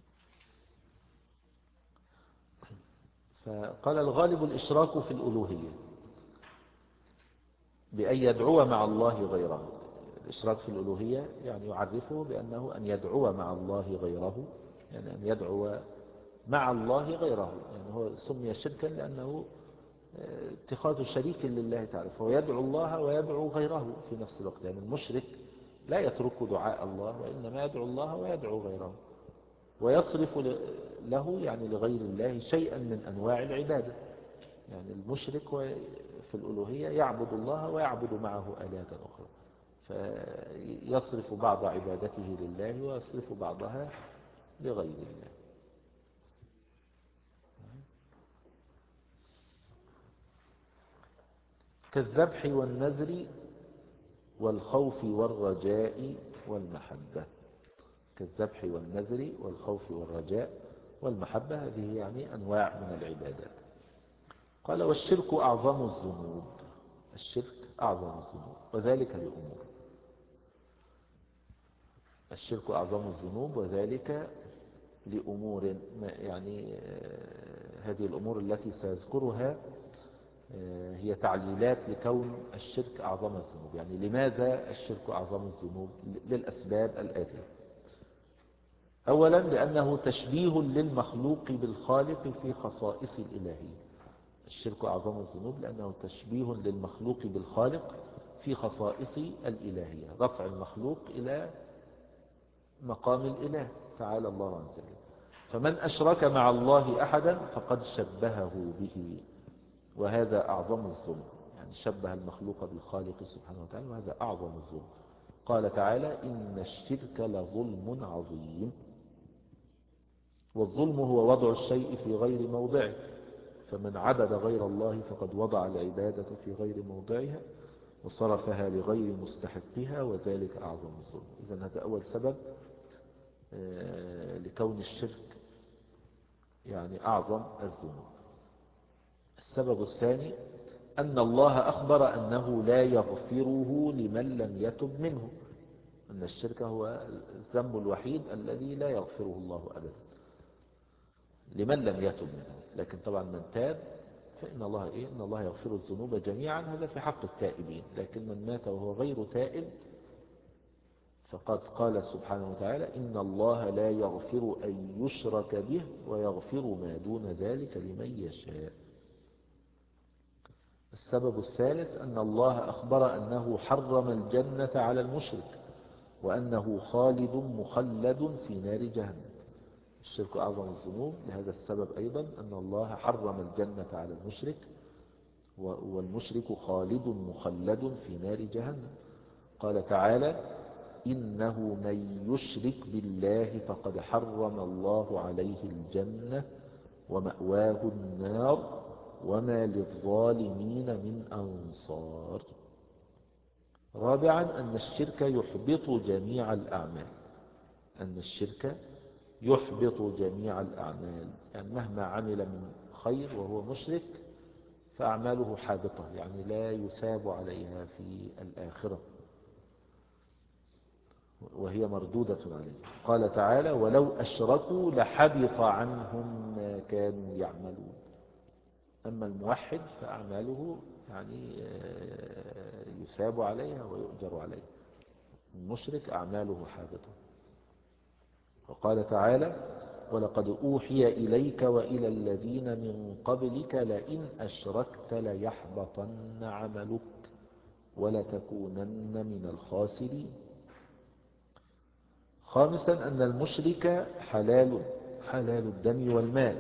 فقال: الغالب الإشراك في الألوهية بأن يدعو مع الله غيره. الإشراك في الألوهية يعني يعرفه بأنه أن يدعو مع الله غيره، يعني أن يدعو مع الله غيره. يعني هو سمي شركا لأنه اتخاذ شريك لله تعالى، فهو يدعو الله ويدعو غيره في نفس الوقت. يعني المشرك لا يترك دعاء الله، وإنما يدعو الله ويدعو غيره، ويصرف له يعني لغير الله شيئا من أنواع العبادة. يعني المشرك في الألوهية يعبد الله ويعبد معه آلهة أخرى، فيصرف بعض عبادته لله ويصرف بعضها لغير الله. كالذبح والنذر والخوف والرجاء والمحبة. كالذبح والنذر والخوف والرجاء والمحبة، هذه يعني أنواع من العبادات. قال والشرك أعظم الذنوب. الشرك أعظم الذنوب وذلك لأمور. الشرك أعظم الذنوب وذلك لأمور، يعني هذه الأمور التي سأذكرها هي تعليلات لكون الشرك أعظم الذنوب. يعني لماذا الشرك أعظم الذنوب؟ للأسباب الآتية. أولا لأنه تشبيه للمخلوق بالخالق في خصائص الإلهية. الشرك أعظم الذنوب لأنه تشبيه للمخلوق بالخالق في خصائص الإلهية، رفع المخلوق إلى مقام الإله تعالى الله عن ذلك. فمن أشرك مع الله أحدا فقد شبهه به، وهذا أعظم الظلم. يعني شبه المخلوق بالخالق سبحانه وتعالى، وهذا أعظم الظلم. قال تعالى إن الشرك لظلم عظيم. والظلم هو وضع الشيء في غير موضعه، فمن عبد غير الله فقد وضع العبادة في غير موضعها وصرفها لغير مستحقها، وذلك أعظم الظلم. إذن هذا أول سبب لكون الشرك يعني أعظم الذنوب. السبب الثاني أن الله أخبر أنه لا يغفره لمن لم يتب منه، أن الشرك هو الذنب الوحيد الذي لا يغفره الله أبدا لمن لم يتب منه. لكن طبعا من تاب فإن الله إيه؟ إن الله يغفر الذنوب جميعا، هذا في حق التائبين. لكن من مات وهو غير تائب فقد قال سبحانه وتعالى إن الله لا يغفر أن يشرك به ويغفر ما دون ذلك لمن يشاء. السبب الثالث أن الله أخبر أنه حرم الجنة على المشرك وأنه خالد مخلد في نار جهنم. الشرك أعظم الذنوب لهذا السبب أيضا، أن الله حرم الجنة على المشرك والمشرك خالد مخلد في نار جهنم. قال تعالى إنه من يشرك بالله فقد حرم الله عليه الجنة ومأواه النار وما للظالمين من أنصار. رابعا أن الشرك يحبط جميع الأعمال. أن الشرك يحبط جميع الأعمال، يعني مهما عمل من خير وهو مشرك فأعماله حابطة، يعني لا يثاب عليها في الآخرة وهي مردودة عليه. قال تعالى ولو أشركوا لحبط عنهم ما كانوا يعملون. أما الموحد فأعماله يعني يثاب عليها ويؤجر عليها، المشرك أعماله حابطة. وقال تعالى ولقد أوحي إليك وإلى الذين من قبلك لئن أشركت ليحبطن عملك ولتكونن من الخاسرين. خامسا أن المشرك حلال حلال الدم والمال.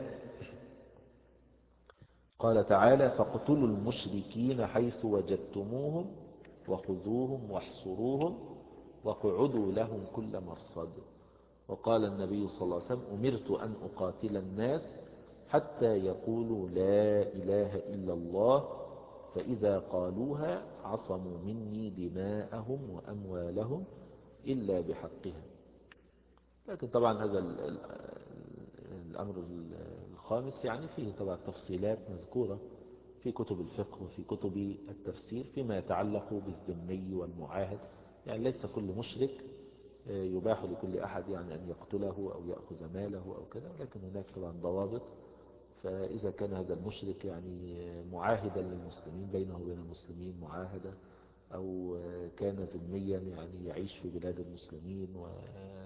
قال تعالى فاقتلوا المشركين حيث وجدتموهم وخذوهم واحصروهم واقعدوا لهم كل مرصد. وقال النبي صلى الله عليه وسلم أمرت أن أقاتل الناس حتى يقولوا لا إله إلا الله فإذا قالوها عصموا مني دماءهم وأموالهم إلا بحقها. لكن طبعا هذا الأمر الخامس يعني فيه طبعا تفصيلات مذكورة في كتب الفقه وفي كتب التفسير فيما يتعلق بالذمي والمعاهد. يعني ليس كل مشرك يباح لكل أحد يعني أن يقتله أو يأخذ ماله أو كذا، ولكن هناك طبعا ضوابط. فإذا كان هذا المشرك يعني معاهدا للمسلمين بينه وبين المسلمين معاهدة، أو كان ذميا يعني يعيش في بلاد المسلمين و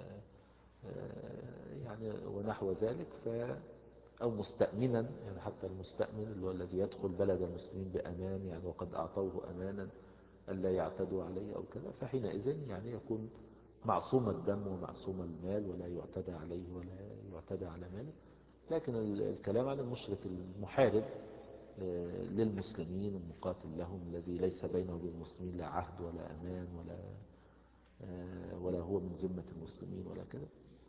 يعني ونحو ذلك، ف أو مستأمنا، يعني حتى المستأمن اللي هو الذي يدخل بلد المسلمين بأمان يعني وقد أعطوه أمانا ألا يعتدوا عليه أو كذا، فحينئذ يعني يكون معصوم الدم ومعصوم المال ولا يعتدى عليه ولا يعتدى على ماله. لكن الكلام عن المشرك المحارب للمسلمين المقاتل لهم الذي ليس بينه وبين المسلمين لا عهد ولا أمان ولا ولا هو من ذمة المسلمين ولا كده.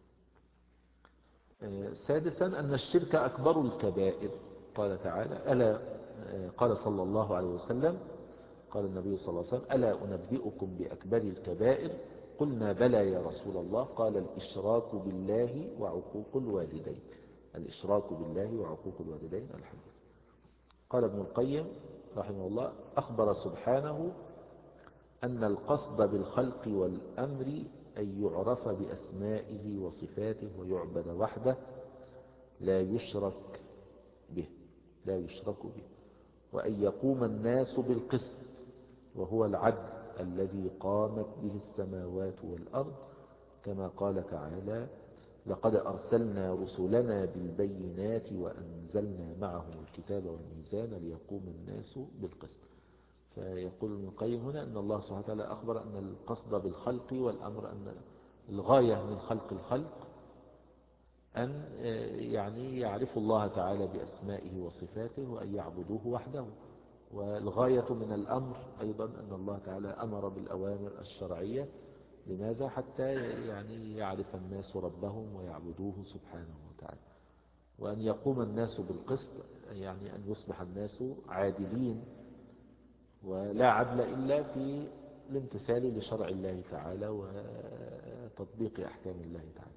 سادسا أن الشرك أكبر الكبائر. قال تعالى ألا قال صلى الله عليه وسلم قال النبي صلى الله عليه وسلم ألا أنبئكم بأكبر الكبائر؟ قلنا بلى يا رسول الله. قال الإشراك بالله وعقوق الوالدين. الإشراك بالله وعقوق الوالدين الحديث. قال ابن القيم رحمه الله أخبر سبحانه أن القصد بالخلق والأمر أن يعرف بأسمائه وصفاته ويعبد وحده لا يشرك به لا يشرك به وأن يقوم الناس بالقسط وهو العدل الذي قامت به السماوات والأرض كما قال تعالى لقد أرسلنا رسلنا بالبينات وأنزلنا معهم الكتاب والميزان ليقوم الناس بالقسط. فيقول ابن القيم هنا أن الله سبحانه وتعالى أخبر أن القصد بالخلق والأمر أن الغاية من خلق الخلق أن يعني يعرفوا الله تعالى بأسمائه وصفاته وأن يعبدوه وحده. والغاية من الأمر أيضا أن الله تعالى أمر بالأوامر الشرعية. لماذا؟ حتى يعني يعرف الناس ربهم ويعبدوه سبحانه وتعالى. وأن يقوم الناس بالقسط يعني أن يصبح الناس عادلين ولا عدل إلا في الامتثال لشرع الله تعالى وتطبيق أحكام الله تعالى.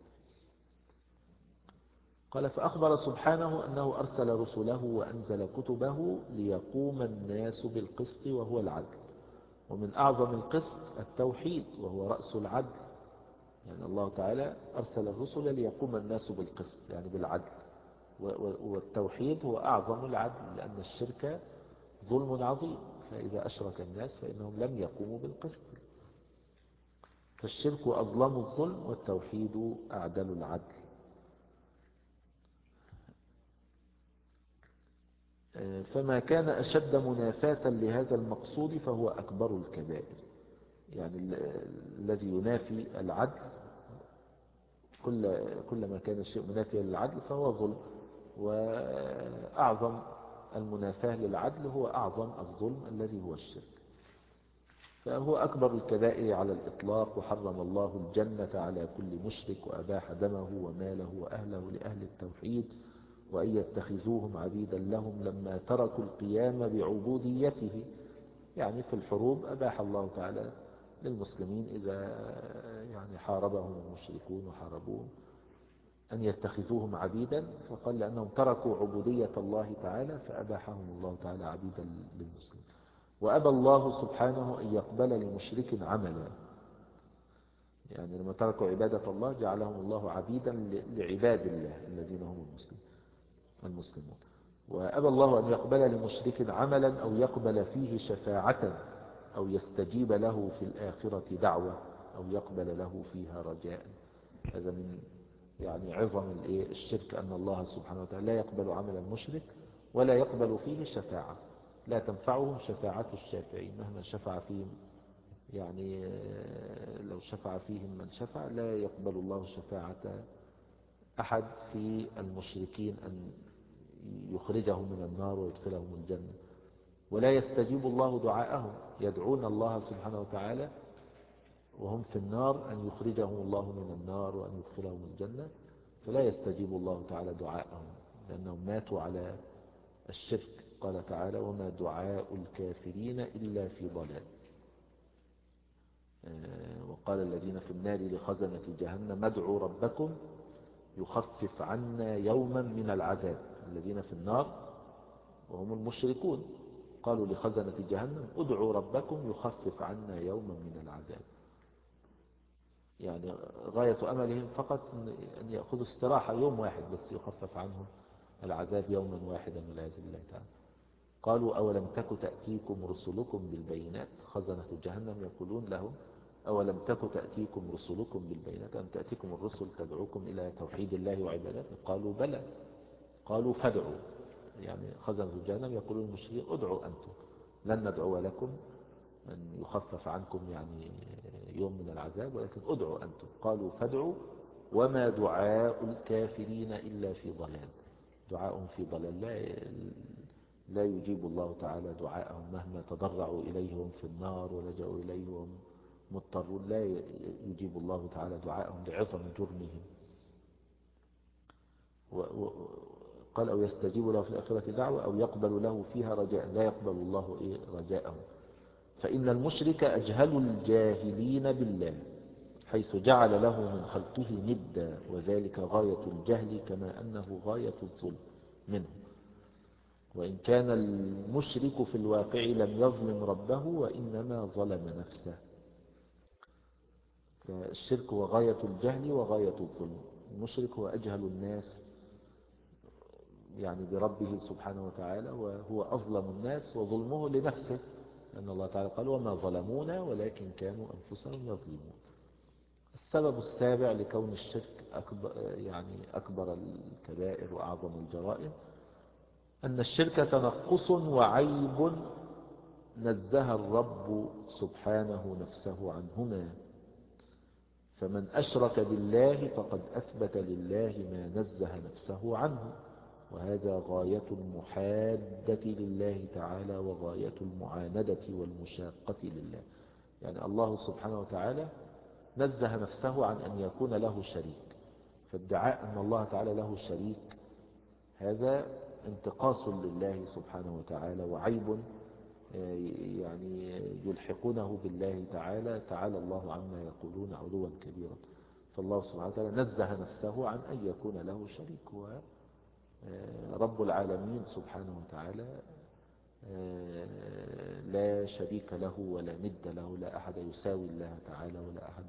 قال فأخبر سبحانه أنه أرسل رسله وأنزل كتبه ليقوم الناس بالقسط وهو العدل. ومن أعظم القسط التوحيد وهو رأس العدل. يعني الله تعالى أرسل الرسل ليقوم الناس بالقسط يعني بالعدل. والتوحيد هو أعظم العدل لأن الشرك ظلم عظيم. فإذا أشرك الناس فإنهم لم يقوموا بالقسط. فالشرك أظلم الظلم والتوحيد أعدل العدل. فما كان أشد منافاة لهذا المقصود فهو أكبر الكبائر. يعني الذي ينافي العدل كل كلما كان الشيء منافيا للعدل فهو ظلم. وأعظم المنافاة للعدل هو أعظم الظلم الذي هو الشرك. فهو أكبر الكبائر على الإطلاق. وحرم الله الجنة على كل مشرك وأباح دمه وماله وأهله لأهل التوحيد وأن يتخذوهم عبيدا لهم لما تركوا القيام بعبوديته. يعني في الحروب أباح الله تعالى للمسلمين إذا يعني حاربهم المشركون وحاربوهم أن يتخذوهم عبيدا. فقال لأنهم تركوا عبودية الله تعالى فأباحهم الله تعالى عبيدا للمسلمين. وأبى الله سبحانه أن يقبل لمشرك عملا. يعني لما تركوا عبادة الله جعلهم الله عبيدا لعباد الله الذين هم المسلمون. وأبى الله أن يقبل لمشرك عملا أو يقبل فيه شفاعة أو يستجيب له في الآخرة دعوة أو يقبل له فيها رجاء. هذا من يعني عظم الشرك أن الله سبحانه وتعالى لا يقبل عمل المشرك ولا يقبل فيه شفاعة. لا تنفعهم شفاعة الشافعين مهما شفع فيهم. يعني لو شفع فيهم من شفع لا يقبل الله شفاعة أحد في المشركين أن يخرجهم من النار ويدخلهم الجنة. ولا يستجيب الله دعاءهم. يدعون الله سبحانه وتعالى وهم في النار أن يخرجهم الله من النار وأن يدخلهم الجنة. فلا يستجيب الله تعالى دعاءهم لأنهم ماتوا على الشرك. قال تعالى وما دعاء الكافرين إلا في ضلال. وقال الذين في النار لخزنة جهنم ادعوا ربكم يخفف عنا يوما من العذاب. الذين في النار وهم المشركون قالوا لخزنة جهنم ادعوا ربكم يخفف عنا يوما من العذاب. يعني غاية أملهم فقط أن يأخذوا استراحة يوم واحد بس يخفف عنهم العذاب يوما واحدا والعياذ بالله تعالى. قالوا أولم تك تأتيكم رسلكم بالبينات. خزنة جهنم يقولون لهم أولم تك تأتيكم رسلكم بالبينات أم تأتيكم الرسل تدعوكم إلى توحيد الله وعبادته. قالوا بلى. قالوا فادعوا. يعني خزنة جهنم يقولون المشركين ادعوا أنتم لن ندعو لكم أن يخفف عنكم يعني يوم من العذاب ولكن ادعوا أنتم. قالوا فادعوا وما دعاء الكافرين إلا في ضلال. دعاء في ضلال. لا لا يجيب الله تعالى دعاءهم مهما تضرعوا إليه وهم في النار ولجأوا إليه وهم مضطرون، لا يجيب الله تعالى دعاءهم لعظم جرمهم. قال أو يستجيب له في الآخرة دعوة أو يقبل له فيها رجاء، لا يقبل الله إيه رجاءهم. فإن المشرك أجهل الجاهلين بالله، حيث جعل له من خلقه ندا، وذلك غاية الجهل كما أنه غاية الظلم منه. وإن كان المشرك في الواقع لم يظلم ربه وإنما ظلم نفسه. فالشرك هو غاية الجهل وغاية الظلم. المشرك هو أجهل الناس يعني بربه سبحانه وتعالى، وهو أظلم الناس، وظلمه لنفسه، لأن الله تعالى قال وما ظلمونا ولكن كانوا أنفسهم يظلمون. السبب السابع لكون الشرك أكبر يعني أكبر الكبائر وأعظم الجرائم أن الشرك تنقص وعيب نزه الرب سبحانه نفسه عنهما. فمن أشرك بالله فقد أثبت لله ما نزه نفسه عنه، وهذا غاية المحادة لله تعالى وغاية المعاندة والمشاقة لله. يعني الله سبحانه وتعالى نزه نفسه عن أن يكون له شريك، فادعاء أن الله تعالى له شريك هذا انتقاص لله سبحانه وتعالى وعيب يعني يلحقونه بالله تعالى، تعالى الله عما يقولون علوا كبيرا. فالله سبحانه وتعالى نزه نفسه عن أن يكون له شريك، هو رب العالمين سبحانه وتعالى لا شريك له ولا ند له، لا أحد يساوي الله تعالى ولا أحد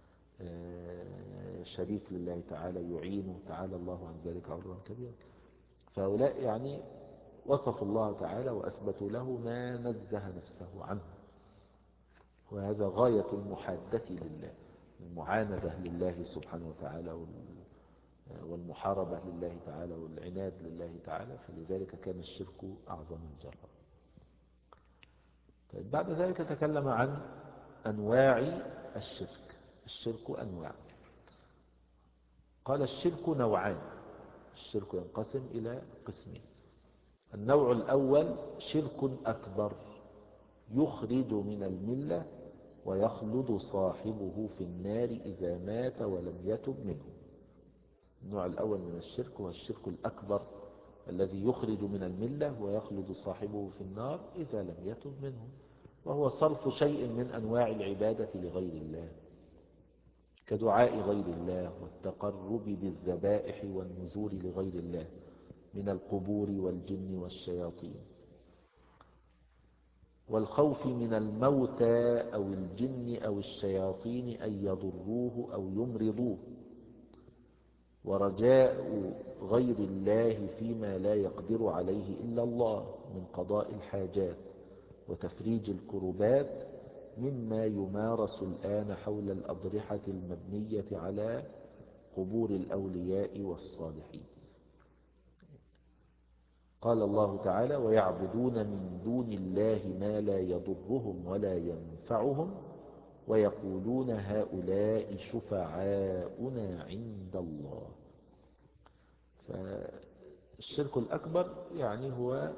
شريك لله تعالى يعينه، تعالى الله عن ذلك علوا كبيرا. فهؤلاء يعني وصفوا الله تعالى وأثبتوا له ما نزه نفسه عنه، وهذا غاية المحادة لله، المعاندة لله سبحانه وتعالى والمحاربة لله تعالى والعناد لله تعالى. فلذلك كان الشرك أعظم الجرائم. طيب بعد ذلك تكلم عن أنواع الشرك. الشرك أنواع. قال الشرك نوعان، الشرك ينقسم إلى قسمين. النوع الأول شرك أكبر يخرج من الملة ويخلد صاحبه في النار إذا مات ولم يتب منه. النوع الأول من الشرك هو الشرك الأكبر الذي يخرج من الملة ويخلد صاحبه في النار إذا لم يتب منه، وهو صرف شيء من أنواع العبادة لغير الله، كدعاء غير الله والتقرب بالذبائح والنذور لغير الله من القبور والجن والشياطين، والخوف من الموتى أو الجن أو الشياطين أن يضروه أو يمرضوه، ورجاء غير الله فيما لا يقدر عليه إلا الله من قضاء الحاجات وتفريج الكربات، مما يمارس الآن حول الأضرحة المبنية على قبور الأولياء والصالحين. قال الله تعالى ويعبدون من دون الله ما لا يضرهم ولا ينفعهم ويقولون هؤلاء شفعاؤنا عند الله. فالشرك الأكبر يعني هو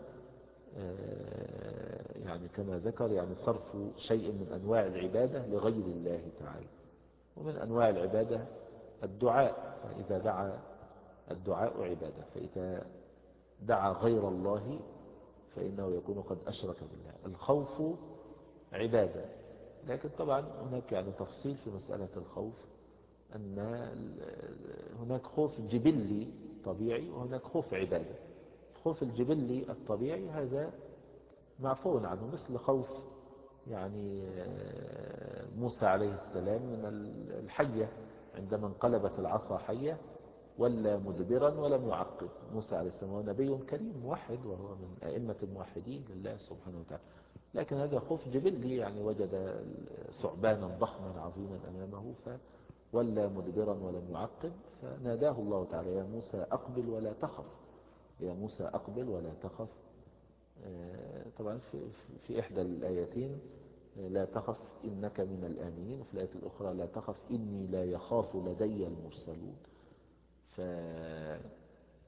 يعني كما ذكر يعني صرف شيء من أنواع العبادة لغير الله تعالى. ومن أنواع العبادة الدعاء، فإذا دعا الدعاء عبادة، فإذا دعا غير الله فإنه يكون قد أشرك بالله. الخوف عبادة، لكن طبعا هناك يعني تفصيل في مسألة الخوف، أن هناك خوف جبلي طبيعي وهناك خوف عبادة. الخوف الجبلي الطبيعي هذا معفو عنه، مثل خوف يعني موسى عليه السلام من الحية عندما انقلبت العصا حية ولا مدبرا ولم يعقب. موسى عليه السلام هو نبي كريم موحد وهو من أئمة الموحدين لله سبحانه وتعالى، لكن هذا خوف جبلي، يعني وجد ثعبانا ضخما عظيما أمامه فولى مدبرا ولم يعقب، فناداه الله تعالى يا موسى أقبل ولا تخف، يا موسى أقبل ولا تخف. طبعا في, في إحدى الآيتين لا تخف إنك من الآمنين، وفي الآية الأخرى لا تخف إني لا يخاف لدي المرسلون.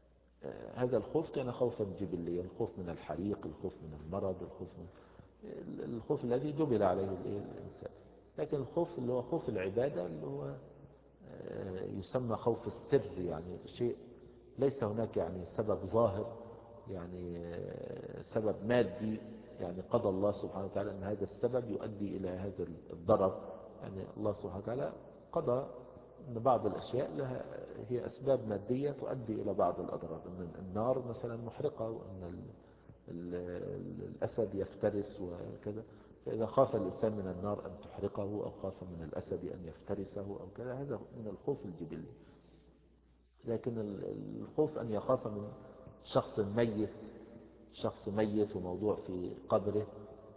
هذا الخوف كان خوفا جبليا، الخوف من الحريق، الخوف من المرض، الخوف من الخوف الذي جبل عليه الإنسان. لكن الخوف اللي هو خوف العبادة اللي هو يسمى خوف السر، يعني شيء ليس هناك يعني سبب ظاهر، يعني سبب مادي، يعني قضى الله سبحانه وتعالى أن هذا السبب يؤدي إلى هذا الضرر. يعني الله سبحانه وتعالى قضى أن بعض الأشياء لها هي أسباب مادية تؤدي إلى بعض الأضرار، أن النار مثلا محرقة، وأن الأسد يفترس وكذا. فإذا خاف الإنسان من النار أن تحرقه، أو خاف من الأسد أن يفترسه أو كذا، هذا من الخوف الجبلي. لكن الخوف أن يخاف من شخص ميت، شخص ميت وموضوع في قبره،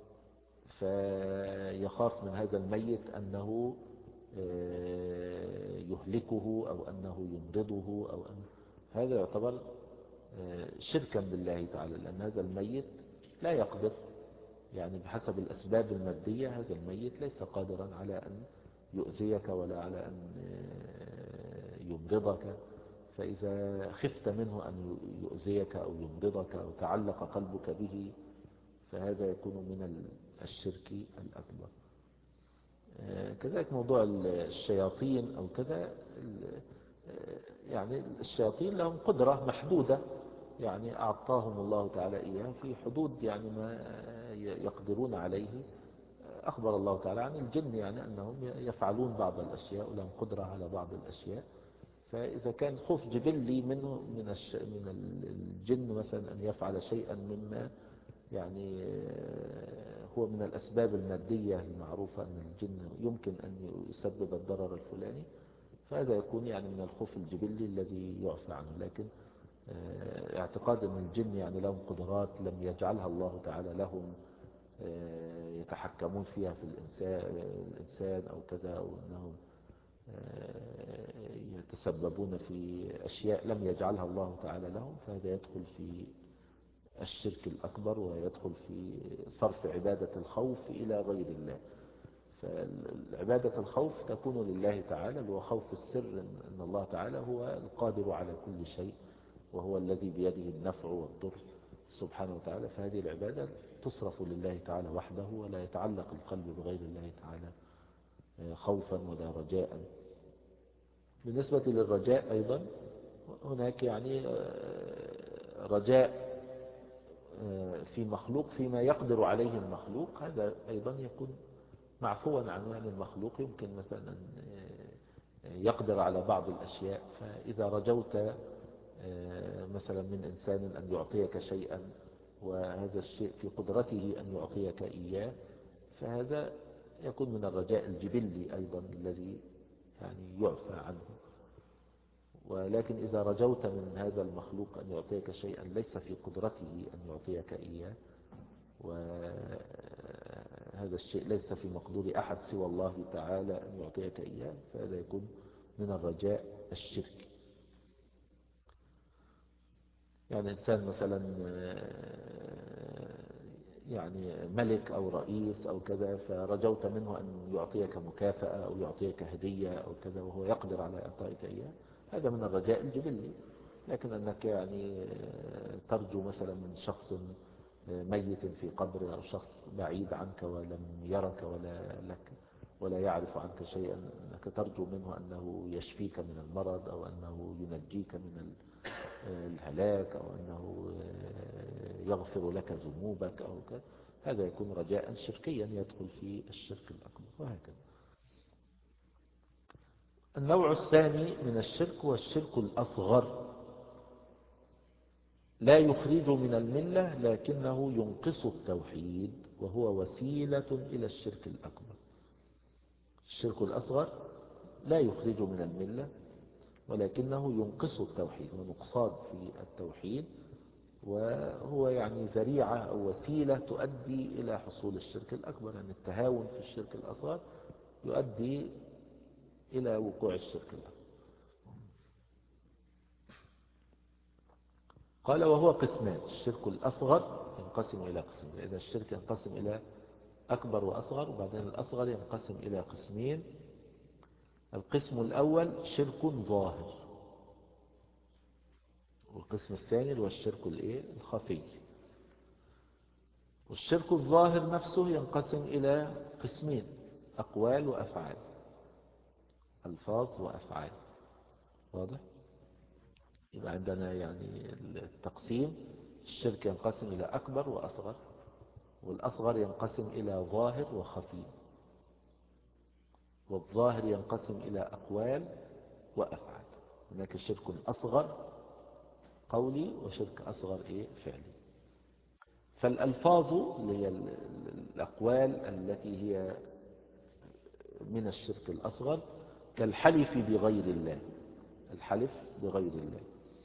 فيخاف من هذا الميت أنه يهلكه أو أنه يمرضه، أو أن هذا يعتبر شركا بالله تعالى، لأن هذا الميت لا يقدر، يعني بحسب الأسباب المادية هذا الميت ليس قادرا على أن يؤذيك ولا على أن يمرضك. فإذا خفت منه أن يؤذيك أو يمرضك أو تعلق قلبك به، فهذا يكون من الشرك الأكبر. كذلك موضوع الشياطين أو كذا، يعني الشياطين لهم قدرة محدودة، يعني أعطاهم الله تعالى إياه في حدود يعني ما يقدرون عليه. أخبر الله تعالى عن الجن يعني أنهم يفعلون بعض الأشياء ولهم قدرة على بعض الأشياء. فإذا كان خوف جبلي منه من من الجن مثلا أن يفعل شيئا مما يعني هو من الأسباب المادية المعروفة أن الجن يمكن أن يسبب الضرر الفلاني، فهذا يكون يعني من الخوف الجبلي الذي يعفى عنه. لكن اعتقاد أن الجن يعني لهم قدرات لم يجعلها الله تعالى لهم، يتحكمون فيها في الإنسان, الإنسان أو كذا، أو أنهم يتسببون في أشياء لم يجعلها الله تعالى لهم، فهذا يدخل في الشرك الأكبر، ويدخل في صرف عبادة الخوف إلى غير الله. فعبادة الخوف تكون لله تعالى، اللي هو خوف السر، أن الله تعالى هو القادر على كل شيء، وهو الذي بيده النفع والضر سبحانه وتعالى. فهذه العبادة تصرف لله تعالى وحده، ولا يتعلق القلب بغير الله تعالى خوفا ولا رجاء. بالنسبة للرجاء أيضا هناك يعني رجاء في مخلوق فيما يقدر عليه المخلوق، هذا أيضا يكون معفوا عنه. يعني المخلوق يمكن مثلا يقدر على بعض الأشياء، فإذا رجوت مثلا من إنسان أن يعطيك شيئا وهذا الشيء في قدرته أن يعطيك إياه، فهذا يكون من الرجاء الجبلي أيضا الذي يعني يعفى عنه. ولكن إذا رجوت من هذا المخلوق أن يعطيك شيئا ليس في قدرته أن يعطيك إياه، وهذا الشيء ليس في مقدور أحد سوى الله تعالى أن يعطيك إياه، فهذا يكون من الرجاء الشرك. يعني إنسان مثلا يعني ملك أو رئيس أو كذا، فرجوت منه أن يعطيك مكافأة أو يعطيك هدية أو كذا، وهو يقدر على إعطائك إياه، هذا من الرجاء الجبلي. لكن أنك يعني ترجو مثلا من شخص ميت في قبر، أو شخص بعيد عنك ولم يرك ولا لك ولا يعرف عنك شيئا، أنك ترجو منه أنه يشفيك من المرض، أو أنه ينجيك من الهلاك، أو أنه يغفر لك ذنوبك أو كذا، هذا يكون رجاء شركيا يدخل في الشرك الأكبر. وهكذا. النوع الثاني من الشرك هو الشرك الأصغر، لا يخرج من الملة لكنه ينقص التوحيد، وهو وسيلة إلى الشرك الأكبر. الشرك الأصغر لا يخرج من الملة، ولكنه ينقص التوحيد، ونقصان في التوحيد، وهو يعني ذريعة أو وسيلة تؤدي إلى حصول الشرك الأكبر. يعني التهاون في الشرك الأصغر يؤدي إلى وقوع الشرك الأكبر. قال وهو قسمان. الشرك الأصغر ينقسم إلى قسمين. إذا الشرك ينقسم إلى أكبر وأصغر، وبعدين الأصغر ينقسم إلى قسمين. القسم الأول شرك ظاهر، والقسم الثاني هو الشرك الايه الخفي. والشرك الظاهر نفسه ينقسم إلى قسمين: أقوال وأفعال، ألفاظ وأفعال. واضح؟ يبقى عندنا يعني التقسيم: الشرك ينقسم إلى أكبر وأصغر، والأصغر ينقسم إلى ظاهر وخفي، والظاهر ينقسم إلى أقوال وأفعال. هناك شرك أصغر قولي وشرك أصغر إيه فعلي. فالألفاظ اللي هي الأقوال التي هي من الشرك الأصغر كالحلف بغير الله، الحلف بغير الله.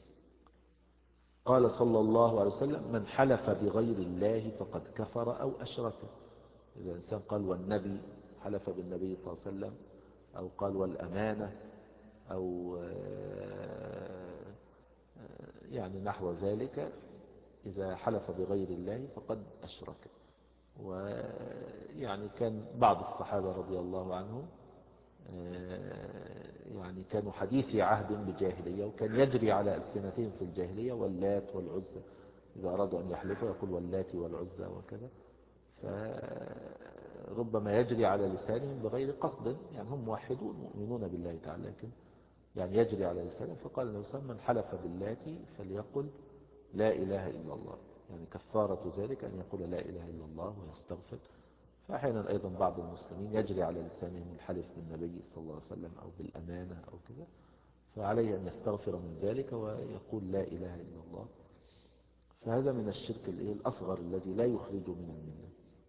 قال صلى الله عليه وسلم: من حلف بغير الله فقد كفر أو أشرك. إذا إنسان قال والنبي، حلف بالنبي صلى الله عليه وسلم، أو قال والأمانة، أو يعني نحو ذلك، إذا حلف بغير الله فقد أشرك. ويعني كان بعض الصحابة رضي الله عنهم يعني كانوا حديثي عهد بالجاهلية، وكان يجري على ألسنتهم في الجاهلية واللات والعزى. إذا أرادوا أن يحلفوا يقول واللات والعزى وكذا، فربما يجري على لسانهم بغير قصد، يعني هم موحدون مؤمنون بالله تعالى، لكن يعني يجري على لسانهم. فقال النبي صلى الله عليه وسلم: من حلف باللات فليقل لا إله إلا الله. يعني كفارة ذلك أن يقول لا إله إلا الله ويستغفر. فأحيانا أيضا بعض المسلمين يجري على لسانهم الحلف بالنبي صلى الله عليه وسلم أو بالأمانة أو كذا، فعليه أن يستغفر من ذلك ويقول لا إله إلا الله. فهذا من الشرك الأصغر الذي لا يخرج من الملة.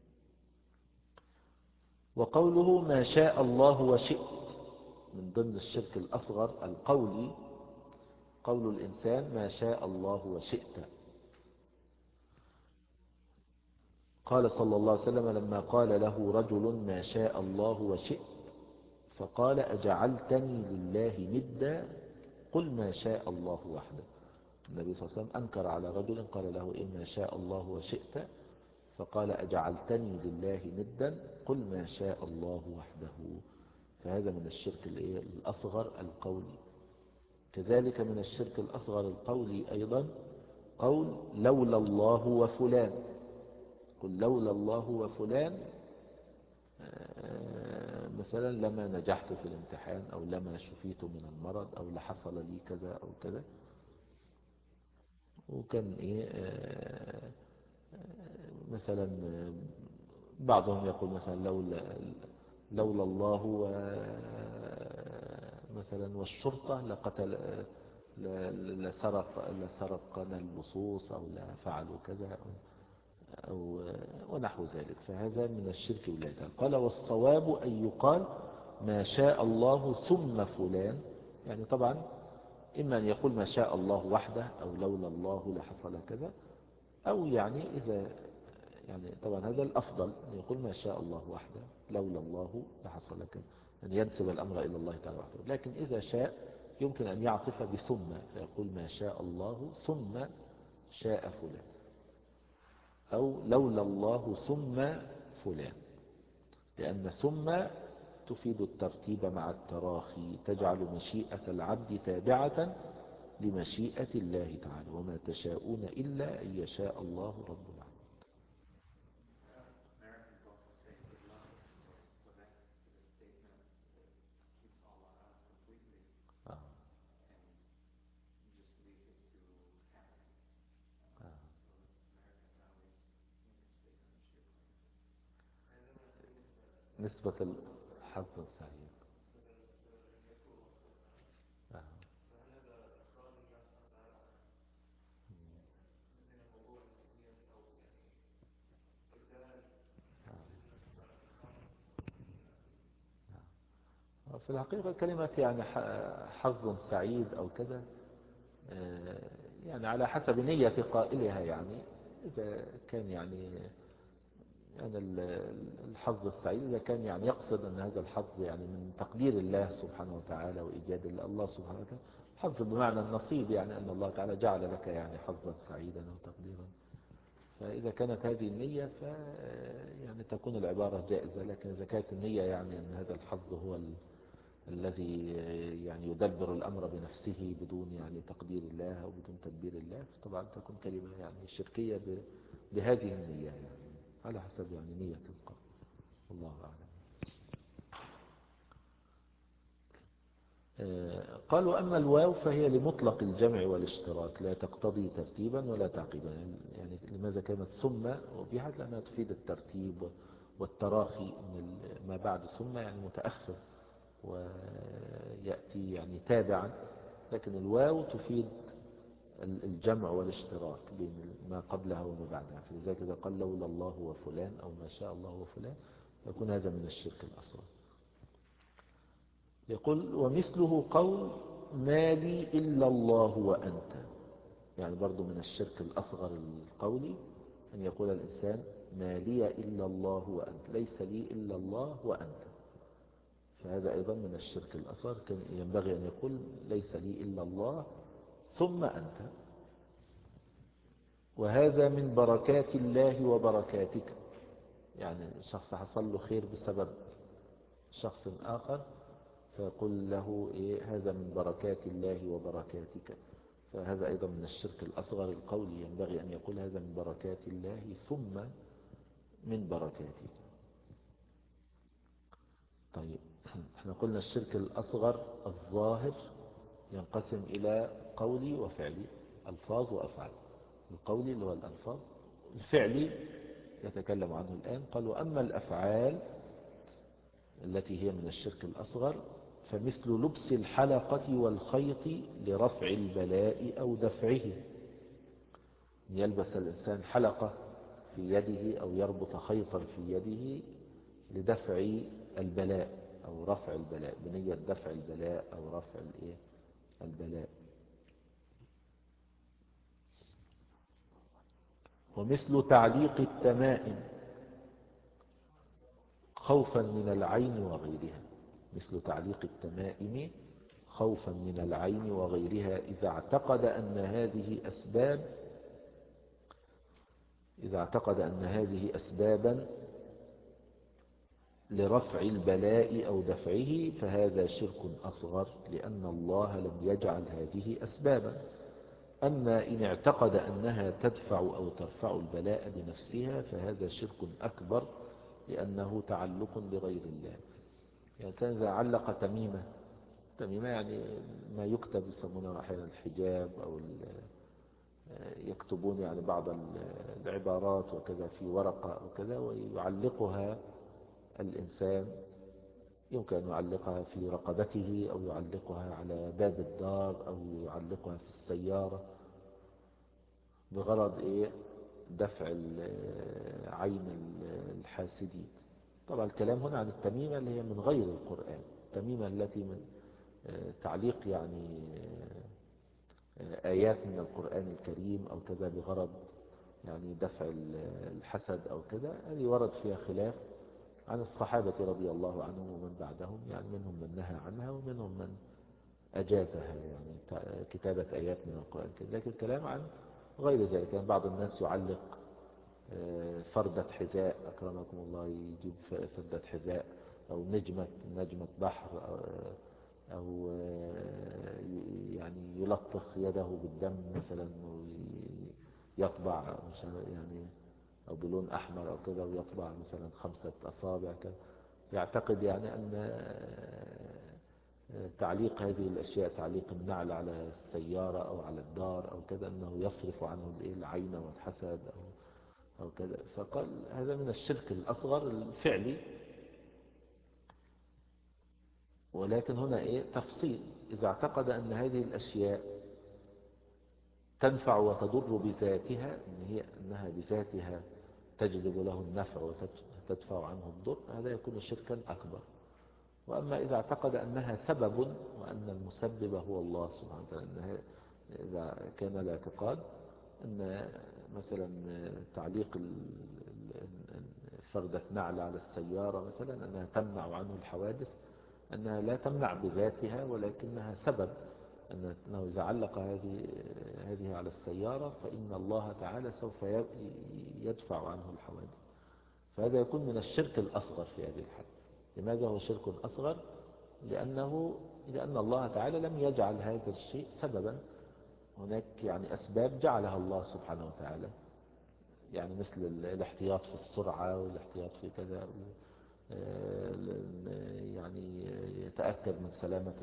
وقوله ما شاء الله وشئت من ضمن الشرك الأصغر القولي، قول الإنسان ما شاء الله وشئت. قال صلى الله عليه وسلم لما قال له رجل ما شاء الله وشئت فقال أجعلتني لله ندا قل ما شاء الله وحده. النبي صلى الله عليه وسلم أنكر على رجل قال له إن ما شاء الله وشئت، فقال أجعلتني لله ندا قل ما شاء الله وحده. فهذا من الشرك الأصغر القولي. كذلك من الشرك الأصغر القولي أيضا قول لولا الله وفلان. قل لولا الله وفلان مثلا لما نجحت في الامتحان، أو لما شفيت من المرض، أو لحصل لي كذا أو كذا. وكان إيه مثلا بعضهم يقول مثلا لولا لولا الله و مثلا والشرطة لقتل لسرق لسرقنا اللصوص أو لفعلوا كذا أو ونحو ذلك. فهذا من الشرك بالله تعالى. قال والصواب أن يقال ما شاء الله ثم فلان. يعني طبعا إما أن يقول ما شاء الله وحده أو لولا الله لحصل كذا، أو يعني إذا يعني طبعا هذا الأفضل أن يقول ما شاء الله وحده لولا الله لحصل كذا، أن ينسب الأمر إلى الله تعالى وحده. لكن إذا شاء يمكن أن يعطف بثم، فيقول ما شاء الله ثم شاء فلان، أو لولا الله ثم فلان، لأن ثم تفيد الترتيب مع التراخي، تجعل مشيئة العبد تابعة لمشيئة الله تعالى، وما تشاءون إلا أن يشاء الله رب العالمين. آه. آه. نسبة الحظ السعيد. آه. آه. في الحقيقة كلمة يعني حظ سعيد أو كذا يعني على حسب نية قائلها. يعني إذا كان يعني يعني الحظ السعيد إذا كان يعني يقصد أن هذا الحظ يعني من تقدير الله سبحانه وتعالى وإيجاد الله سبحانه وتعالى، حظ بمعنى النصيب، يعني أن الله تعالى جعل لك يعني حظا سعيدا وتقديرا. فإذا كانت هذه النية ف يعني تكون العبارة جائزة. لكن إذا كانت النية يعني أن هذا الحظ هو الذي يعني يدبر الأمر بنفسه بدون يعني تقدير الله أو بدون تدبير الله، طبعا تكون كلمة يعني شركية بهذه النية، يعني على حسب يعني نية القلب. الله أعلم. قال: وأما الواو فهي لمطلق الجمع والاشتراك، لا تقتضي ترتيبا ولا تعقيبا. يعني لماذا كانت ثم وبحث؟ لأنها تفيد الترتيب والتراخي، من ما بعد ثم يعني متأخر ويأتي يعني تابعا، لكن الواو تفيد الجمع والاشتراك بين ما قبلها وما بعدها. فلذلك إذا قال لولا الله وفلان أو ما شاء الله وفلان يكون هذا من الشرك الأصغر. يقول: ومثله قول ما لي إلا الله وأنت، يعني برضو من الشرك الأصغر القولي أن يقول الإنسان ما لي إلا الله وأنت، ليس لي إلا الله وأنت، فهذا أيضا من الشرك الأصغر. كان ينبغي أن يقول ليس لي إلا الله ثم أنت. وهذا من بركات الله وبركاتك، يعني شخص حصل له خير بسبب شخص آخر فيقول له إيه هذا من بركات الله وبركاتك، فهذا أيضا من الشرك الأصغر القولي. ينبغي أن يقول هذا من بركات الله ثم من بركاته. طيب، احنا قلنا الشرك الأصغر الظاهر ينقسم إلى قولي وفعلي، ألفاظ وأفعال. القولي اللي هو الألفاظ، الفعلي يتكلم عنه الآن. قال: وأما الأفعال التي هي من الشرك الأصغر فمثل لبس الحلقة والخيط لرفع البلاء أو دفعه. يلبس الإنسان حلقة في يده أو يربط خيطا في يده لدفع البلاء أو رفع البلاء، بنية دفع البلاء أو رفع البلاء. ومثل تعليق التمائم خوفا من العين وغيرها، مثل تعليق التمائم خوفا من العين وغيرها إذا اعتقد أن هذه أسباب إذا اعتقد أن هذه أسبابا لرفع البلاء أو دفعه فهذا شرك أصغر، لأن الله لم يجعل هذه أسبابا. أما إن اعتقد أنها تدفع أو ترفع البلاء بنفسها فهذا شرك أكبر، لأنه تعلق بغير الله. يعني إذا علق تميمة تميمة يعني ما يكتب يسمونه أحيانا الحجاب، أو يكتبون يعني بعض العبارات وكذا في ورقة وكذا ويعلقها الإنسان، يمكن أن يعلقها في رقبته أو يعلقها على باب الدار أو يعلقها في السيارة بغرض إيه؟ دفع عين الحاسدين. طبعا الكلام هنا عن التميمة اللي هي من غير القرآن، التميمة التي من تعليق يعني آيات من القرآن الكريم أو كذا بغرض يعني دفع الحسد أو كذا، هذه ورد فيها خلاف عن الصحابة رضي الله عنهم ومن بعدهم، يعني منهم من نهى عنها ومنهم من أجازها، يعني كتابة آيات من القرآن الكريم. لكن الكلام عن غير ذلك، كان بعض الناس يعلق فردة حذاء أكرمكم الله، يجيب فردة حذاء أو نجمة نجمة بحر أو يعني يلطخ يده بالدم مثلا ويطبع يعني أو بلون أحمر أو كذا ويطبع مثلا خمسة أصابع كذا. يعتقد يعني أن تعليق هذه الأشياء، تعليق النعل على السيارة أو على الدار أو كذا، أنه يصرف عنه العين والحسد أو أو كذا. فقال هذا من الشرك الأصغر الفعلي. ولكن هنا إيه تفصيل: إذا اعتقد أن هذه الأشياء تنفع وتضر بذاتها، إن هي أنها بذاتها تجلب له النفع وتدفع عنه الضر، هذا يكون شركا أكبر. وأما إذا اعتقد أنها سبب وأن المسبب هو الله سبحانه وتعالى، إذا كان الاعتقاد أن مثلا تعليق فردة نعل على السيارة مثلا أنها تمنع عنه الحوادث، أنها لا تمنع بذاتها ولكنها سبب، أنه إذا علق هذه هذه على السيارة فإن الله تعالى سوف يدفع عنه الحوادث. فهذا يكون من الشرك الأصغر في هذه الحالة. لماذا هو شرك أصغر؟ لأنه لأن الله تعالى لم يجعل هذا الشيء سببا. هناك يعني أسباب جعلها الله سبحانه وتعالى، يعني مثل الاحتياط في السرعة والاحتياط في كذا، يعني يتأكد من سلامة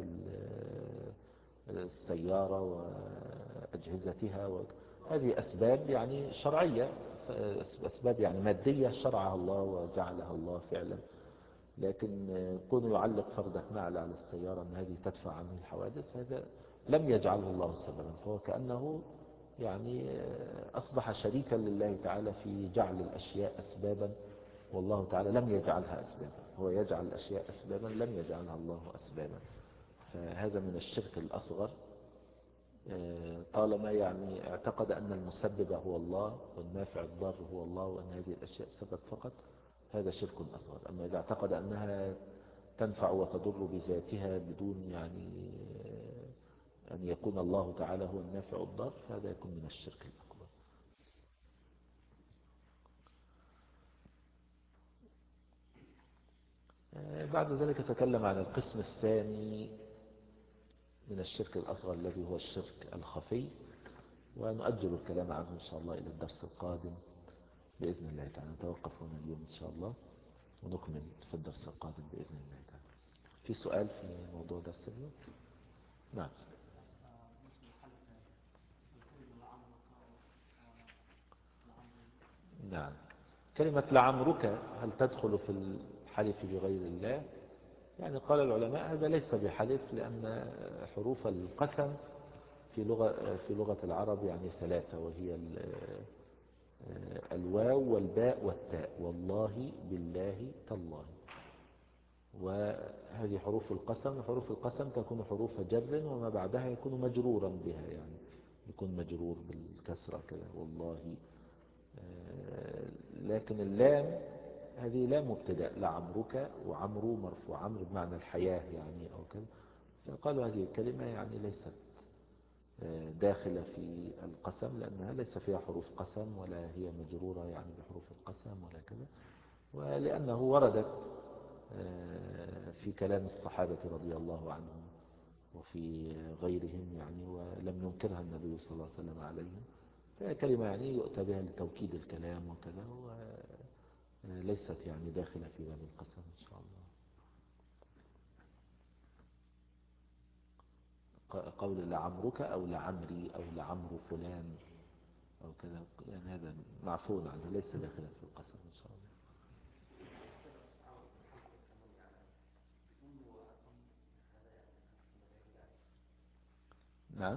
السيارة وأجهزتها. هذه أسباب يعني شرعية، أسباب يعني مادية شرعها الله وجعلها الله فعلا. لكن كونه يعلق فردة نعل على السيارة أن هذه تدفع عنه الحوادث، هذا لم يجعله الله سببا، فهو كأنه يعني أصبح شريكا لله تعالى في جعل الأشياء أسبابا، والله تعالى لم يجعلها أسبابا. هو يجعل الأشياء أسبابا، لم يجعلها الله أسبابا. فهذا من الشرك الأصغر، طالما يعني اعتقد أن المسبب هو الله والنافع الضار هو الله وأن هذه الأشياء سبب فقط، هذا شرك أصغر. أما إذا اعتقد أنها تنفع وتضر بذاتها بدون يعني أن يكون الله تعالى هو النافع الضار، فهذا يكون من الشرك الأكبر. بعد ذلك تكلم عن القسم الثاني من الشرك الأصغر الذي هو الشرك الخفي، ونؤجل الكلام عنه إن شاء الله إلى الدرس القادم بإذن الله تعالى. نتوقف هنا اليوم إن شاء الله ونكمل في الدرس القادم بإذن الله تعالى. في سؤال في موضوع درس اليوم؟ نعم. نعم. كلمة لعمرك هل تدخل في الحلف بغير الله؟ يعني قال العلماء هذا ليس بحلف، لأن حروف القسم في لغة في لغة العرب يعني ثلاثة، وهي الواو والباء والتاء، والله بالله تالله. وهذه حروف القسم. حروف القسم تكون حروف جر وما بعدها يكون مجرورا بها، يعني يكون مجرور بالكسرة كذا والله. لكن اللام هذه لام مبتدأ، لعمرك، وعمرو مرفوع، عمرو بمعنى الحياة يعني أو كذا. فقالوا هذه الكلمة يعني ليست داخلة في القسم، لأنها ليس فيها حروف قسم ولا هي مجرورة يعني بحروف القسم ولا كذا، ولأنه وردت في كلام الصحابة رضي الله عنهم وفي غيرهم يعني، ولم ينكرها النبي صلى الله عليه وسلم عليهم. فهي كلمة يعني يؤتى بها لتوكيد الكلام وكذا، وليست يعني داخلة في باب القسم إن شاء الله. قول لعمرك أو لعمري أو لعمر فلان أو كذا، يعني هذا معفون عنه، ليس داخلا في القسم إن شاء الله. نعم.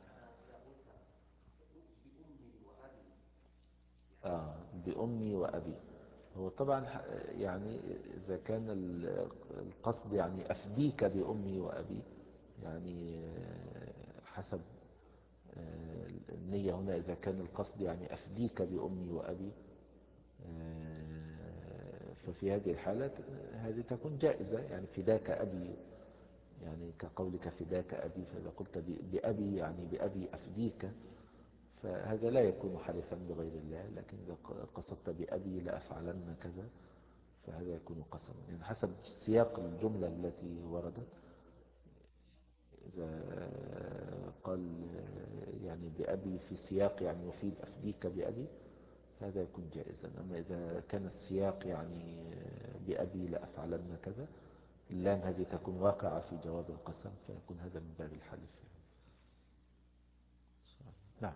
آه بأمي وأبي. هو طبعا يعني إذا كان القصد يعني أفديك بأمي وأبي، يعني حسب النية هنا، إذا كان القصد يعني أفديك بأمي وأبي، ففي هذه الحالة هذه تكون جائزة، يعني فداك أبي، يعني كقولك فداك أبي، فإذا قلت بأبي يعني بأبي أفديك، فهذا لا يكون حلفا بغير الله. لكن إذا قصدت بأبي لأفعلن كذا، فهذا يكون قسما، يعني حسب سياق الجملة التي وردت. إذا قال يعني بأبي في سياق يعني يفيد أفديك بأبي، هذا يكون جائزا. أما إذا كان السياق يعني بأبي لأفعلن كذا، اللام هذه تكون واقعة في جواب القسم، فيكون هذا من باب الحلف يعني. نعم.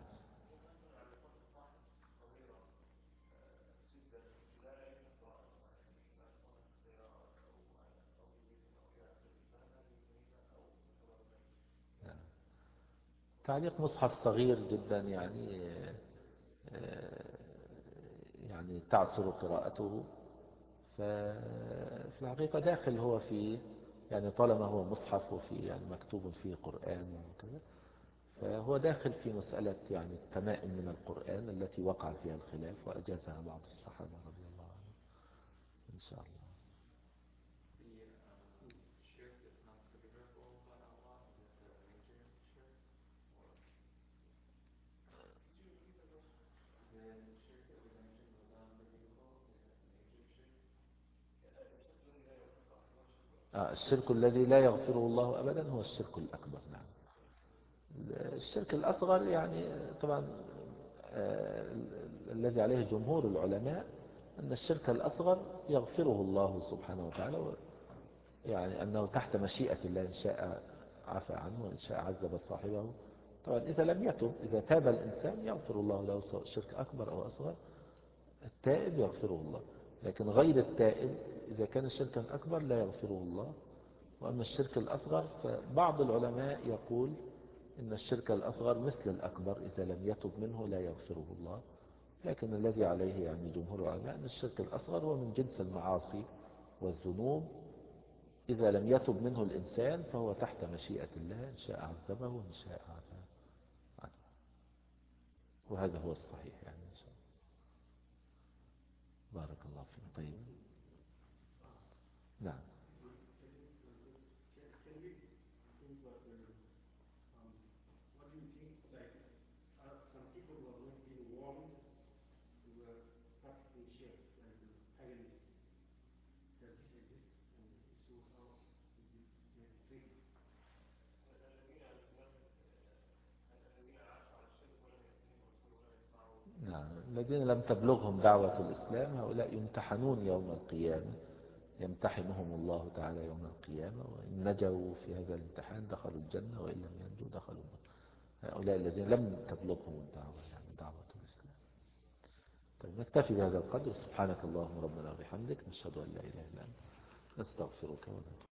تعليق مصحف صغير جدا يعني يعني تعسر قراءته، ففي الحقيقة داخل هو في يعني طالما هو مصحف وفي يعني مكتوب فيه قرآن وكذا، فهو داخل في مسألة يعني التمائم من القرآن التي وقع فيها الخلاف وأجازها بعض الصحابة رضي الله عنهم إن شاء الله. آه، الشرك الذي لا يغفره الله أبدا هو الشرك الأكبر. نعم. الشرك الأصغر يعني طبعا آه، الذي عليه جمهور العلماء أن الشرك الأصغر يغفره الله سبحانه وتعالى، يعني أنه تحت مشيئة الله، إن شاء عفى عنه وإن شاء عذب صاحبه. طبعا إذا لم يتب، إذا تاب الإنسان يغفر الله له، سواء شرك أكبر أو أصغر. التائب يغفره الله، لكن غير التائب إذا كان شركا أكبر لا يغفره الله. وأما الشرك الأصغر فبعض العلماء يقول إن الشرك الأصغر مثل الأكبر، إذا لم يتب منه لا يغفره الله. لكن الذي عليه يعني جمهور العلماء أن الشرك الأصغر هو من جنس المعاصي والذنوب، إذا لم يتب منه الإنسان فهو تحت مشيئة الله، إن شاء عذبه وإن شاء عفا عنه. وهذا هو الصحيح يعني إن شاء الله. بارك الله فيك. طيب. نعم. نعم. الذين لم تبلغهم دعوة الإسلام هؤلاء يمتحنون يوم القيامة، يمتحنهم الله تعالى يوم القيامة، وإن نجوا في هذا الامتحان دخلوا الجنة، وإن لم ينجوا دخلوا النار. هؤلاء الذين لم تبلغهم الدعوة، يعني دعوة الإسلام. طيب نكتفي بهذا القدر. سبحانك اللهم ربنا وبحمدك، نشهد أن لا إله إلا أنت، نستغفرك ونتوب